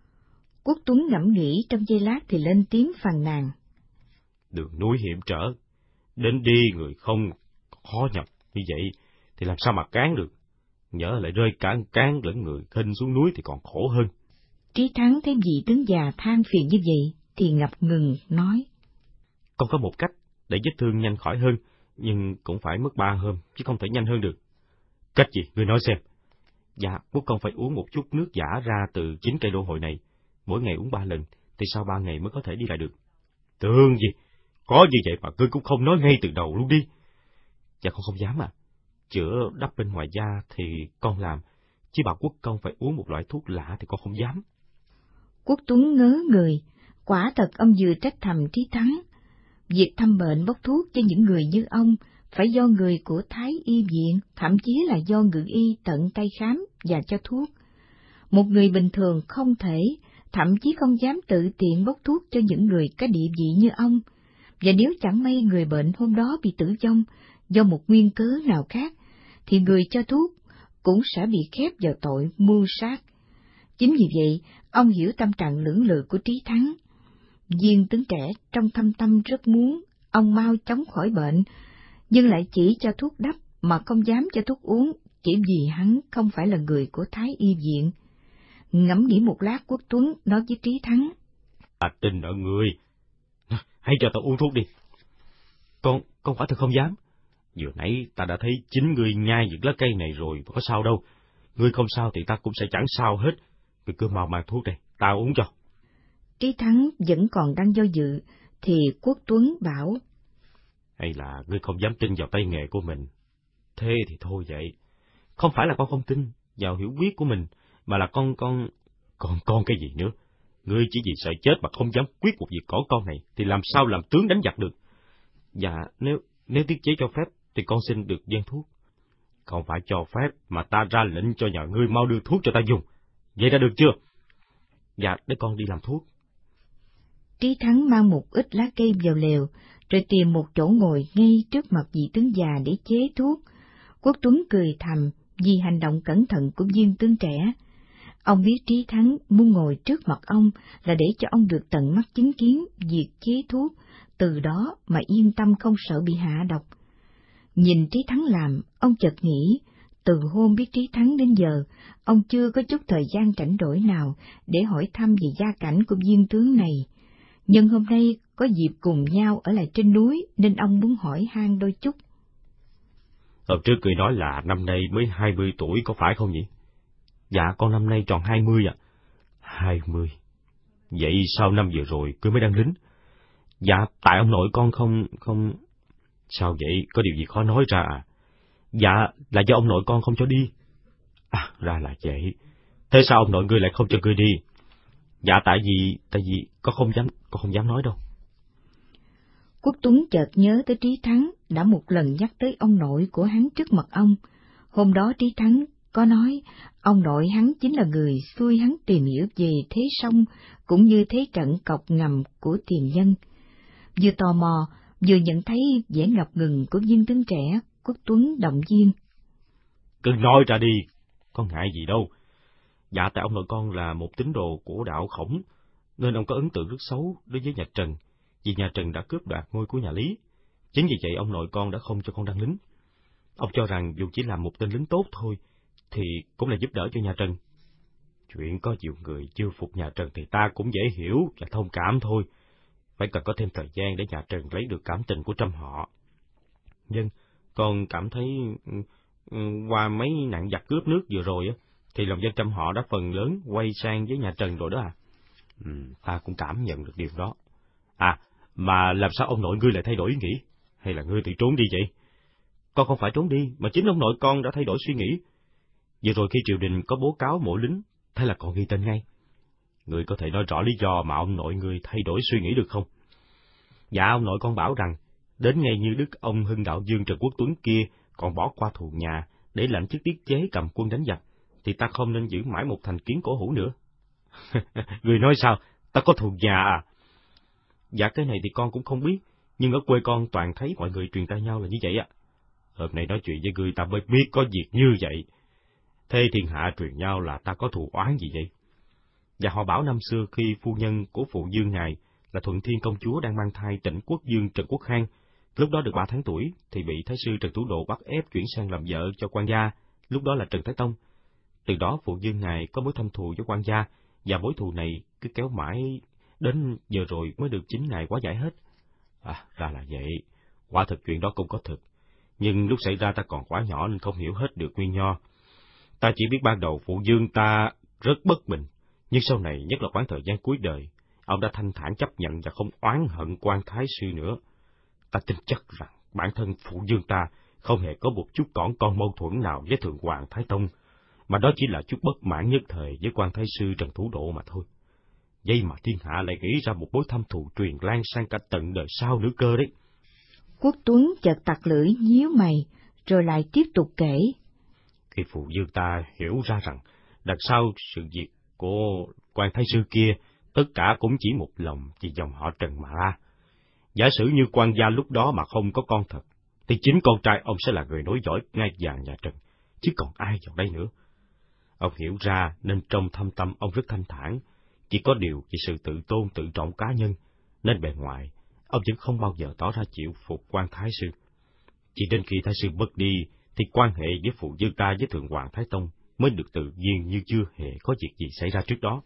Quốc Tuấn ngẫm nghĩ trong giây lát thì lên tiếng phàn nàn. Đường núi hiểm trở, đến đi người không khó nhọc như vậy thì làm sao mà cán được, nhỡ lại rơi cả cán lẫn người khinh xuống núi thì còn khổ hơn. Trí Thắng thấy vị tướng già than phiền như vậy thì ngập ngừng nói. Con có một cách để vết thương nhanh khỏi hơn, nhưng cũng phải mất ba hôm, chứ không thể nhanh hơn được. Cách gì? Ngươi nói xem. Dạ, quốc công phải uống một chút nước giã ra từ chính cây đô hội này, mỗi ngày uống ba lần, thì sau ba ngày mới có thể đi lại được. Tương gì? Có như vậy mà ngươi cũng không nói ngay từ đầu luôn đi. Dạ con không dám à. Chữa đắp bên ngoài da thì con làm, chứ bảo quốc công phải uống một loại thuốc lạ thì con không dám. Quốc Tuấn ngớ người, quả thật ông vừa trách thầm Trí Thắng. Việc thăm bệnh bốc thuốc cho những người như ông phải do người của Thái Y viện, thậm chí là do ngự y tận tay khám và cho thuốc. Một người bình thường không thể, thậm chí không dám tự tiện bốc thuốc cho những người có địa vị như ông. Và nếu chẳng may người bệnh hôm đó bị tử vong do một nguyên cớ nào khác, thì người cho thuốc cũng sẽ bị khép vào tội mưu sát. Chính vì vậy, ông hiểu tâm trạng lưỡng lự của Trí Thắng. Viên tướng trẻ trong thâm tâm rất muốn ông mau chóng khỏi bệnh, nhưng lại chỉ cho thuốc đắp mà không dám cho thuốc uống, chỉ vì hắn không phải là người của Thái Y viện. Ngẫm nghĩ một lát, Quốc Tuấn nói với Trí Thắng. Ta tin ở người. Hãy cho ta uống thuốc đi. Con, con quả thật không dám. Vừa nãy ta đã thấy chính ngươi nhai những lá cây này rồi, có sao đâu. Ngươi không sao thì ta cũng sẽ chẳng sao hết. Ngươi cứ mau mang thuốc đây, ta uống cho. Trí Thắng vẫn còn đang do dự, thì Quốc Tuấn bảo. Hay là ngươi không dám tin vào tay nghề của mình? Thế thì thôi vậy. Không phải là con không tin vào hiểu biết của mình, mà là con con... Con con cái gì nữa? Ngươi chỉ vì sợ chết mà không dám quyết một việc cỏ con này, thì làm sao làm tướng đánh giặc được? Dạ, nếu nếu Tiết Chế cho phép, thì con xin được gian thuốc. Không phải cho phép, mà ta ra lệnh cho nhà ngươi mau đưa thuốc cho ta dùng. Vậy đã được chưa? Dạ, để con đi làm thuốc. Trí Thắng mang một ít lá cây vào lều, rồi tìm một chỗ ngồi ngay trước mặt vị tướng già để chế thuốc. Quốc Tuấn cười thầm vì hành động cẩn thận của viên tướng trẻ. Ông biết Trí Thắng muốn ngồi trước mặt ông là để cho ông được tận mắt chứng kiến việc chế thuốc, từ đó mà yên tâm không sợ bị hạ độc. Nhìn Trí Thắng làm, ông chợt nghĩ, từ hôm biết Trí Thắng đến giờ, ông chưa có chút thời gian rảnh rỗi nào để hỏi thăm về gia cảnh của viên tướng này. Nhưng hôm nay có dịp cùng nhau ở lại trên núi nên ông muốn hỏi han đôi chút. Hôm trước cười nói là năm nay mới hai mươi tuổi, có phải không nhỉ? Dạ, con năm nay tròn hai mươi ạ. Hai mươi? Vậy sao năm vừa rồi cứ mới đăng lính? Dạ, tại ông nội con không... không... Sao vậy? Có điều gì khó nói ra à? Dạ, là do ông nội con không cho đi. À, ra là vậy. Thế sao ông nội ngươi lại không cho ngươi đi? Dạ, tại vì... tại vì con không dám... con không dám nói đâu. Quốc Tuấn chợt nhớ tới Trí Thắng đã một lần nhắc tới ông nội của hắn trước mặt ông. Hôm đó Trí Thắng có nói ông nội hắn chính là người xui hắn tìm hiểu về thế sông cũng như thế trận cọc ngầm của tiền nhân. Vừa tò mò, vừa nhận thấy vẻ ngập ngừng của viên tướng trẻ, Quốc Tuấn động viên. Cứ nói ra đi, có ngại gì đâu. Dạ tại ông nội con là một tín đồ của đạo Khổng, nên ông có ấn tượng rất xấu đối với nhà Trần, vì nhà Trần đã cướp đoạt ngôi của nhà Lý. Chính vì vậy ông nội con đã không cho con đăng lính. Ông cho rằng dù chỉ làm một tên lính tốt thôi, thì cũng là giúp đỡ cho nhà Trần. Chuyện có nhiều người chưa phục nhà Trần thì ta cũng dễ hiểu và thông cảm thôi. Phải cần có thêm thời gian để nhà Trần lấy được cảm tình của trăm họ. Nhưng con cảm thấy qua mấy nạn giặc cướp nước vừa rồi á, thì lòng dân trăm họ đã phần lớn quay sang với nhà Trần rồi đó à. Ừ, ta cũng cảm nhận được điều đó. À, mà làm sao ông nội ngươi lại thay đổi ý nghĩ? Hay là ngươi tự trốn đi vậy? Con không phải trốn đi, mà chính ông nội con đã thay đổi suy nghĩ. Vừa rồi khi triều đình có báo cáo mộ lính, thế là con ghi tên ngay. Ngươi có thể nói rõ lý do mà ông nội ngươi thay đổi suy nghĩ được không? Dạ, ông nội con bảo rằng, đến ngày như đức ông Hưng Đạo Dương Trần Quốc Tuấn kia còn bỏ qua thù nhà để lãnh chức tiết chế cầm quân đánh giặc, thì ta không nên giữ mãi một thành kiến cổ hủ nữa. Người nói sao? Ta có thù nhà à? Dạ cái này thì con cũng không biết, nhưng ở quê con toàn thấy mọi người truyền tai nhau là như vậy ạ. Hôm nay nói chuyện với người ta mới biết có việc như vậy. Thế thiên hạ truyền nhau là ta có thù oán gì vậy? Và họ bảo năm xưa khi phu nhân của phụ dương ngài là Thuận Thiên công chúa đang mang thai Trịnh Quốc Dương Trần Quốc Khang, lúc đó được ba tháng tuổi, thì bị thái sư Trần Thủ Độ bắt ép chuyển sang làm vợ cho quan gia, lúc đó là Trần Thái Tông. Từ đó phụ dương ngài có mối thâm thù với quan gia, và mối thù này cứ kéo mãi đến giờ rồi mới được chính ngài hóa giải hết. À, ra là vậy, quả thực chuyện đó cũng có thực, nhưng lúc xảy ra ta còn quá nhỏ nên không hiểu hết được nguyên do. Ta chỉ biết ban đầu phụ dương ta rất bất bình, nhưng sau này, nhất là khoảng thời gian cuối đời, ông đã thanh thản chấp nhận và không oán hận quan thái sư nữa. Ta tin chắc rằng bản thân phụ dương ta không hề có một chút cỏn con mâu thuẫn nào với Thượng Hoàng Thái Tông, mà đó chỉ là chút bất mãn nhất thời với quan thái sư Trần Thủ Độ mà thôi. Vậy mà thiên hạ lại nghĩ ra một mối thâm thù truyền lan sang cả tận đời sau nữa cơ đấy. Quốc Tuấn chợt tặc lưỡi nhíu mày, rồi lại tiếp tục kể. Khi phụ dương ta hiểu ra rằng đằng sau sự việc của quan thái sư kia, tất cả cũng chỉ một lòng vì dòng họ Trần mà ra. Giả sử như quan gia lúc đó mà không có con thật, thì chính con trai ông sẽ là người nối dõi ngai vàng nhà Trần, chứ còn ai vào đây nữa. Ông hiểu ra nên trong thâm tâm ông rất thanh thản, chỉ có điều vì sự tự tôn tự trọng cá nhân, nên bề ngoài ông vẫn không bao giờ tỏ ra chịu phục quan thái sư. Chỉ đến khi thái sư mất đi, thì quan hệ với phụ dương ta với Thượng Hoàng Thái Tông mới được tự nhiên như chưa hề có việc gì xảy ra trước đó.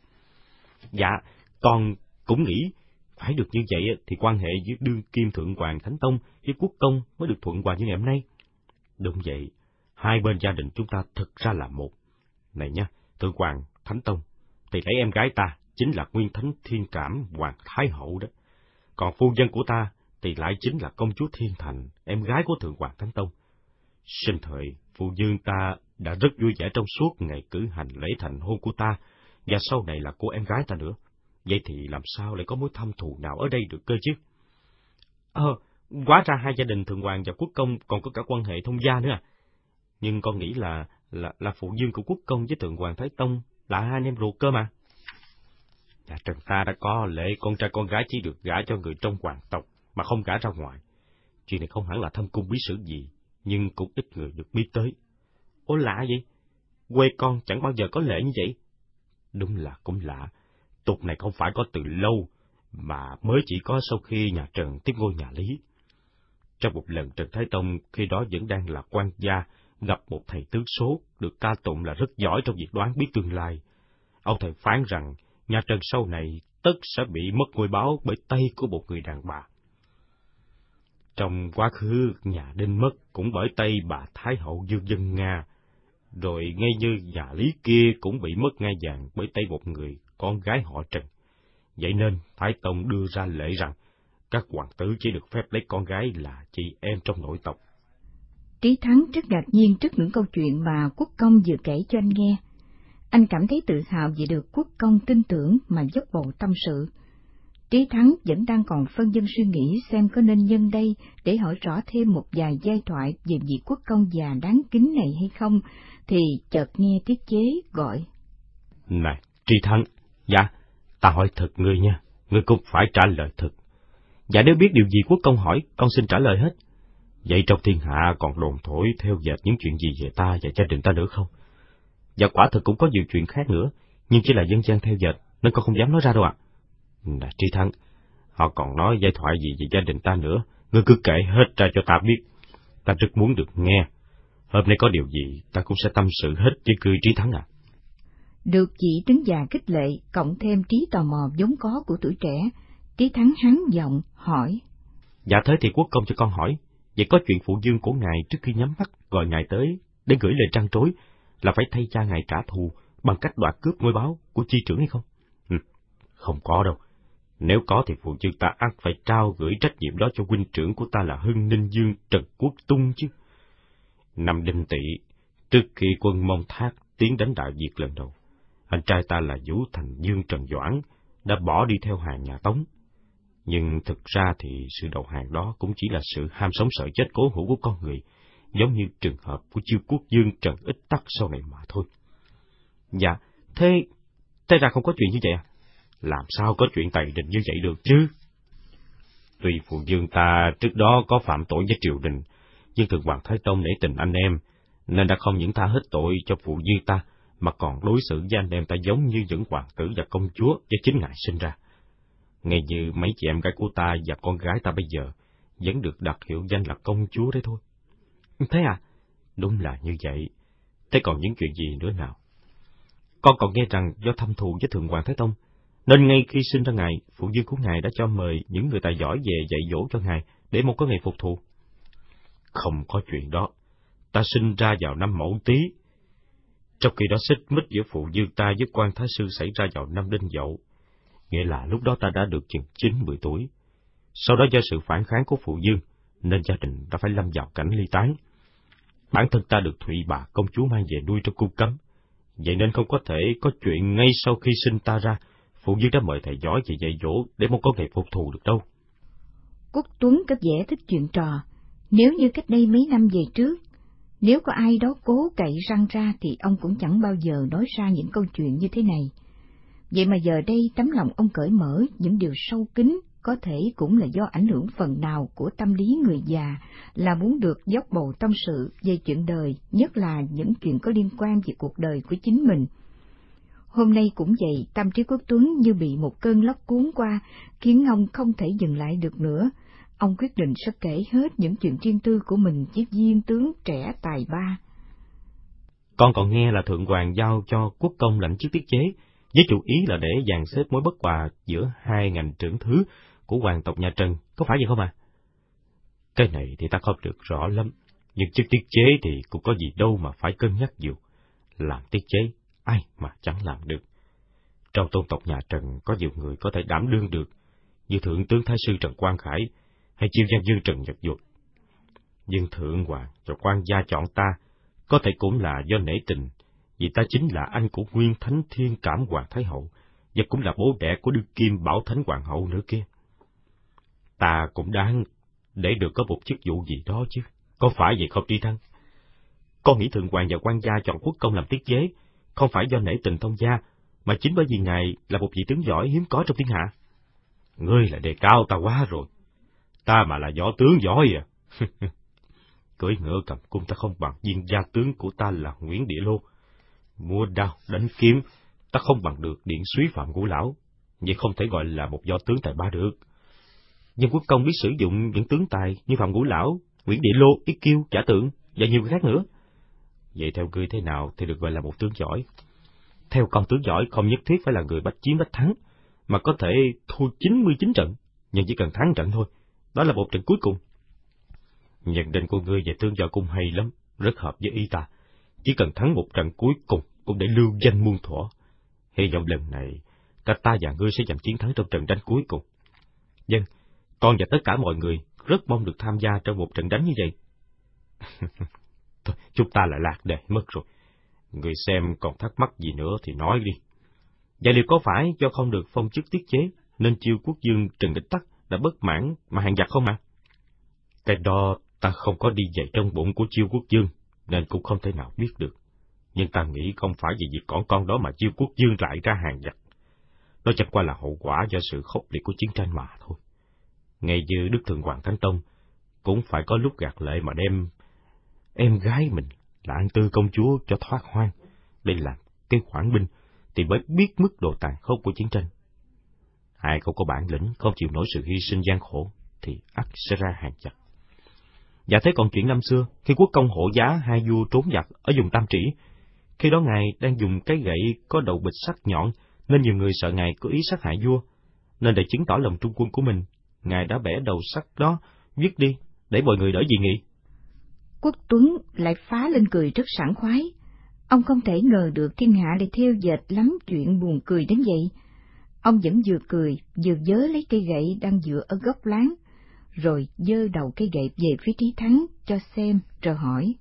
Dạ, con cũng nghĩ phải được như vậy thì quan hệ giữa đương kim Thượng Hoàng Thánh Tông với Quốc Công mới được thuận hòa như ngày hôm nay. Đúng vậy, hai bên gia đình chúng ta thực ra là một. Này nha, Thượng Hoàng Thánh Tông thì lấy em gái ta chính là Nguyên Thánh Thiên Cảm Hoàng Thái Hậu đó. Còn phu nhân của ta thì lại chính là công chúa Thiên Thành, em gái của Thượng Hoàng Thánh Tông. Sinh thời, phụ dương ta đã rất vui vẻ trong suốt ngày cử hành lễ thành hôn của ta, và sau này là cô em gái ta nữa. Vậy thì làm sao lại có mối thâm thù nào ở đây được cơ chứ? Ờ, hóa ra hai gia đình Thượng Hoàng và Quốc Công còn có cả quan hệ thông gia nữa à? Nhưng con nghĩ là là là phụ dương của Quốc Công với Thượng Hoàng Thái Tông là hai anh em ruột cơ mà. Nhà Trần ta đã có lệ con trai con gái chỉ được gả cho người trong hoàng tộc mà không gả ra ngoài. Chuyện này không hẳn là thâm cung bí sử gì, nhưng cũng ít người được biết tới. Ủa lạ vậy? Quê con chẳng bao giờ có lệ như vậy. Đúng là cũng lạ. Tục này không phải có từ lâu, mà mới chỉ có sau khi nhà Trần tiếp ngôi nhà Lý. Trong một lần Trần Thái Tông khi đó vẫn đang là quan gia, gặp một thầy tướng số được ca tụng là rất giỏi trong việc đoán biết tương lai. Ông thầy phán rằng nhà Trần sau này tất sẽ bị mất ngôi báo bởi tay của một người đàn bà. Trong quá khứ, nhà Đinh mất cũng bởi tay bà Thái Hậu Dương Dân Nga, rồi ngay như nhà Lý kia cũng bị mất ngai vàng bởi tay một người con gái họ Trần. Vậy nên Thái Tông đưa ra lệ rằng các hoàng tử chỉ được phép lấy con gái là chị em trong nội tộc. Trí Thắng rất ngạc nhiên trước những câu chuyện mà Quốc Công vừa kể cho anh nghe. Anh cảm thấy tự hào vì được Quốc Công tin tưởng mà dốc bầu tâm sự. Trí Thắng vẫn đang còn phân vân suy nghĩ xem có nên nhân đây để hỏi rõ thêm một vài giai thoại về vị quốc công già đáng kính này hay không, thì chợt nghe Tiết Chế gọi. Này, Trí Thắng, dạ, ta hỏi thật ngươi nha, ngươi cũng phải trả lời thật. Dạ nếu biết điều gì quốc công hỏi, con xin trả lời hết. Vậy trong thiên hạ còn đồn thổi theo dệt những chuyện gì về ta và gia đình ta nữa không? Dạ quả thật cũng có nhiều chuyện khác nữa, nhưng chỉ là dân gian theo dệt, nên con không dám nói ra đâu ạ. Nè Trí Thắng, họ còn nói giai thoại gì về gia đình ta nữa, ngươi cứ kể hết ra cho ta biết. Ta rất muốn được nghe. Hôm nay có điều gì, ta cũng sẽ tâm sự hết với ngươi Trí Thắng à. Được vị tướng già khích lệ, cộng thêm trí tò mò vốn có của tuổi trẻ, Trí Thắng hắn giọng hỏi. Dạ thế thì quốc công cho con hỏi, vậy có chuyện phụ dương của ngài trước khi nhắm mắt gọi ngài tới để gửi lời trăn trối là phải thay cha ngài trả thù bằng cách đoạt cướp ngôi báo của chi trưởng hay không? Ừ, không có đâu. Nếu có thì phụ dương ta ắt phải trao gửi trách nhiệm đó cho huynh trưởng của ta là Hưng Ninh Dương Trần Quốc Tung chứ. Năm Đinh Tỵ, trước khi quân Mông Thác tiến đánh Đại Việt lần đầu, anh trai ta là Vũ Thành Dương Trần Doãn đã bỏ đi theo hàng nhà Tống. Nhưng thực ra thì sự đầu hàng đó cũng chỉ là sự ham sống sợ chết cố hữu của con người, giống như trường hợp của Chiêu Quốc Dương Trần Ích Tắc sau này mà thôi. Dạ, thế, thế ra không có chuyện như vậy à? Làm sao có chuyện tày đình như vậy được chứ? Tuy phụ dương ta trước đó có phạm tội với triều đình, nhưng Thượng Hoàng Thái Tông nể tình anh em, nên đã không những tha hết tội cho phụ dương ta, mà còn đối xử với anh em ta giống như những hoàng tử và công chúa do chính ngài sinh ra. Ngay như mấy chị em gái của ta và con gái ta bây giờ vẫn được đặt hiệu danh là công chúa đấy thôi. Thế à? Đúng là như vậy. Thế còn những chuyện gì nữa nào? Con còn nghe rằng do thâm thù với Thượng Hoàng Thái Tông, nên ngay khi sinh ra ngài, phụ dương của ngài đã cho mời những người tài giỏi về dạy dỗ cho ngài để mong có ngày phục thù. Không có chuyện đó. Ta sinh ra vào năm Mậu Tý. Trong khi đó xích mích giữa phụ dương ta với quan thái sư xảy ra vào năm Đinh Dậu, nghĩa là lúc đó ta đã được chừng chín mười tuổi. Sau đó do sự phản kháng của phụ dương, nên gia đình đã phải lâm vào cảnh ly tán. Bản thân ta được Thụy Bà công chúa mang về nuôi trong cung cấm, vậy nên không có thể có chuyện ngay sau khi sinh ta ra, phụ dương đã mời thầy giỏi về dạy dỗ để mong có ngày phục thù được đâu. Quốc Tuấn có vẻ thích chuyện trò. Nếu như cách đây mấy năm về trước, nếu có ai đó cố cậy răng ra thì ông cũng chẳng bao giờ nói ra những câu chuyện như thế này. Vậy mà giờ đây tấm lòng ông cởi mở những điều sâu kín, có thể cũng là do ảnh hưởng phần nào của tâm lý người già, là muốn được dốc bầu tâm sự về chuyện đời, nhất là những chuyện có liên quan về cuộc đời của chính mình. Hôm nay cũng vậy, tâm trí Quốc Tuấn như bị một cơn lốc cuốn qua, khiến ông không thể dừng lại được nữa. Ông quyết định sẽ kể hết những chuyện riêng tư của mình với viên tướng trẻ tài ba. Con còn nghe là Thượng Hoàng giao cho quốc công lãnh chức tiết chế, với chủ ý là để dàn xếp mối bất hòa giữa hai ngành trưởng thứ của hoàng tộc nhà Trần, có phải vậy không à? Cái này thì ta không được rõ lắm, nhưng chức tiết chế thì cũng có gì đâu mà phải cân nhắc nhiều. Làm tiết chế, ai mà chẳng làm được. Trong tôn tộc nhà Trần có nhiều người có thể đảm đương được, như Thượng tướng Thái sư Trần Quang Khải hay Chiêu Gia Dương Trần Nhật Duật. Nhưng Thượng Hoàng và quan gia chọn ta có thể cũng là do nể tình, vì ta chính là anh của Nguyên Thánh Thiên Cảm Hoàng Thái Hậu, và cũng là bố đẻ của Đức Kim Bảo Thánh Hoàng Hậu nữa kia. Ta cũng đáng để được có một chức vụ gì đó chứ, có phải vậy không Tri Thăng? Con nghĩ Thượng Hoàng và quan gia chọn quốc công làm tiết chế, không phải do nể tình thông gia, mà chính bởi vì ngài là một vị tướng giỏi hiếm có trong thiên hạ. Ngươi là đề cao ta quá rồi, ta mà là võ tướng giỏi à. Cưỡi ngựa cầm cung ta không bằng viên gia tướng của ta là Nguyễn Địa Lô. Mua đao đánh kiếm ta không bằng được Điện Súy Phạm Ngũ Lão, vậy không thể gọi là một võ tướng tài ba được. Nhưng quốc công biết sử dụng những tướng tài như Phạm Ngũ Lão, Nguyễn Địa Lô, Yết Kiêu, Giả Tượng và nhiều khác nữa. Vậy theo ngươi thế nào thì được gọi là một tướng giỏi? Theo con, tướng giỏi không nhất thiết phải là người bách chiến bách thắng, mà có thể thua chín mươi chín trận, nhưng chỉ cần thắng trận thôi, đó là một trận cuối cùng. Nhận định của ngươi về tướng giỏi cũng hay lắm, rất hợp với ý ta. Chỉ cần thắng một trận cuối cùng cũng để lưu danh muôn thuở. Hy vọng lần này cả ta và ngươi sẽ giành chiến thắng trong trận đánh cuối cùng. Vâng, con và tất cả mọi người rất mong được tham gia trong một trận đánh như vậy. Thôi, chúng ta lại lạc đề mất rồi. Người xem còn thắc mắc gì nữa thì nói đi. Vậy liệu có phải do không được phong chức tiết chế nên Chiêu Quốc Dương Trần Ích Tắc đã bất mãn mà hàng giặc không ạ? À? Cái đó ta không có đi dạy trong bụng của Chiêu Quốc Dương, nên cũng không thể nào biết được. Nhưng ta nghĩ không phải vì việc còn con đó mà Chiêu Quốc Dương lại ra hàng giặc. Nó chẳng qua là hậu quả do sự khốc liệt của chiến tranh mà thôi. Ngay như Đức Thượng Hoàng Thánh Tông, cũng phải có lúc gạt lệ mà đem em gái mình là An Tư công chúa cho thoát hoang, để làm cái khoản binh, thì mới biết mức độ tàn khốc của chiến tranh. Ai không có bản lĩnh, không chịu nổi sự hy sinh gian khổ, thì ắt sẽ ra hàng giặc. Dạ thế còn chuyện năm xưa, khi quốc công Hộ Giá hai vua trốn giặc ở vùng Tam Trĩ, khi đó ngài đang dùng cái gậy có đầu bịch sắc nhọn, nên nhiều người sợ ngài có ý sát hại vua, nên để chứng tỏ lòng trung quân của mình, ngài đã bẻ đầu sắt đó, viết đi, để mọi người đỡ dị nghị. Quốc Tuấn lại phá lên cười rất sảng khoái. Ông không thể ngờ được thiên hạ lại theo dệt lắm chuyện buồn cười đến vậy. Ông vẫn vừa cười, vừa vớ lấy cây gậy đang dựa ở góc láng, rồi giơ đầu cây gậy về phía Trí Thắng cho xem, rồi hỏi.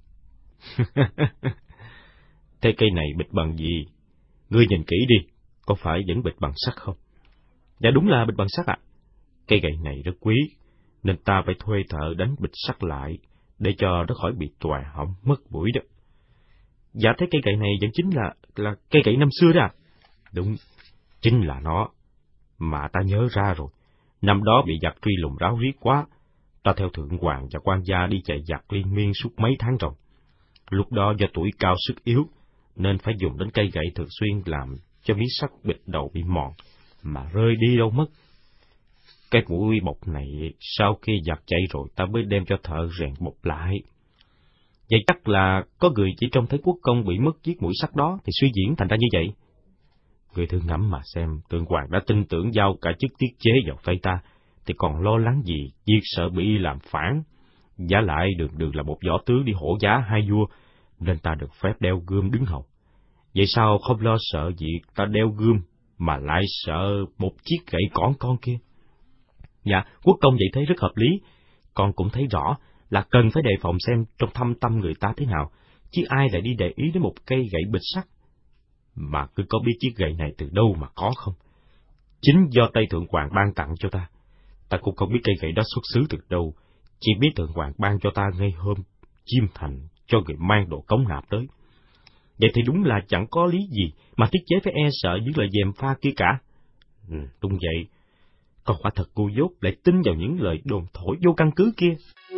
Thế cây này bịch bằng gì? Ngươi nhìn kỹ đi, có phải vẫn bịch bằng sắt không? Dạ đúng là bịch bằng sắt ạ. À. Cây gậy này rất quý, nên ta phải thuê thợ đánh bịch sắt lại, để cho nó khỏi bị tòa hỏng mất mũi đó. Dạ thế cây gậy này vẫn chính là là cây gậy năm xưa đó à? Đúng, chính là nó. Mà ta nhớ ra rồi, năm đó bị giặc truy lùng ráo riết quá, ta theo thượng hoàng và quan gia đi chạy giặc liên miên suốt mấy tháng rồi. Lúc đó do tuổi cao sức yếu, nên phải dùng đến cây gậy thường xuyên làm cho miếng sắt bịch đầu bị mòn, mà rơi đi đâu mất. Cái mũi bọc này sau khi giặc chạy rồi ta mới đem cho thợ rèn bọc lại. Vậy chắc là có người chỉ trông thấy quốc công bị mất chiếc mũi sắt đó thì suy diễn thành ra như vậy. Người thử ngẫm mà xem, Thượng Hoàng đã tin tưởng giao cả chức tiết chế vào tay ta, thì còn lo lắng gì việc sợ bị làm phản. Giả lại đường đường là một võ tướng đi hổ giá hai vua, nên ta được phép đeo gươm đứng hầu. Vậy sao không lo sợ việc ta đeo gươm, mà lại sợ một chiếc gậy cỏn con kia? Dạ, quốc công vậy thấy rất hợp lý. Con cũng thấy rõ là cần phải đề phòng xem trong thâm tâm người ta thế nào, chứ ai lại đi để ý đến một cây gậy bịch sắt. Mà cứ có biết chiếc gậy này từ đâu mà có không? Chính do Tây Thượng Hoàng ban tặng cho ta. Ta cũng không biết cây gậy đó xuất xứ từ đâu, chỉ biết Thượng Hoàng ban cho ta ngay hôm chiêm thành cho người mang đồ cống nạp tới. Vậy thì đúng là chẳng có lý gì mà tiết chế phải e sợ những lời gièm pha kia cả. Ừ, đúng vậy. Con quả thật ngu dốt lại tin vào những lời đồn thổi vô căn cứ kia.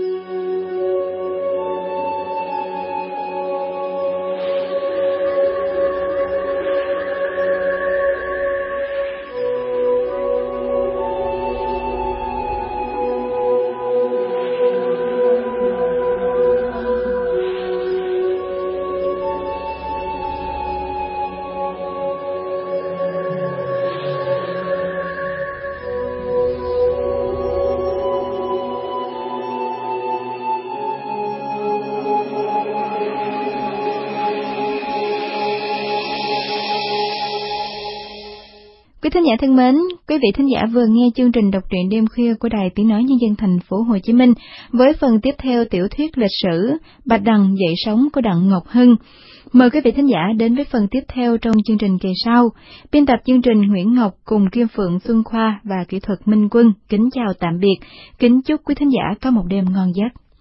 Quý thính giả thân mến, quý vị thính giả vừa nghe chương trình đọc truyện đêm khuya của Đài Tiếng nói Nhân dân thành phố Hồ Chí Minh với phần tiếp theo tiểu thuyết lịch sử Bạch Đằng dậy sóng của Đặng Ngọc Hưng. Mời quý vị thính giả đến với phần tiếp theo trong chương trình kỳ sau. Biên tập chương trình Nguyễn Ngọc cùng Kim Phượng Xuân Khoa và kỹ thuật Minh Quân kính chào tạm biệt, kính chúc quý thính giả có một đêm ngon giấc.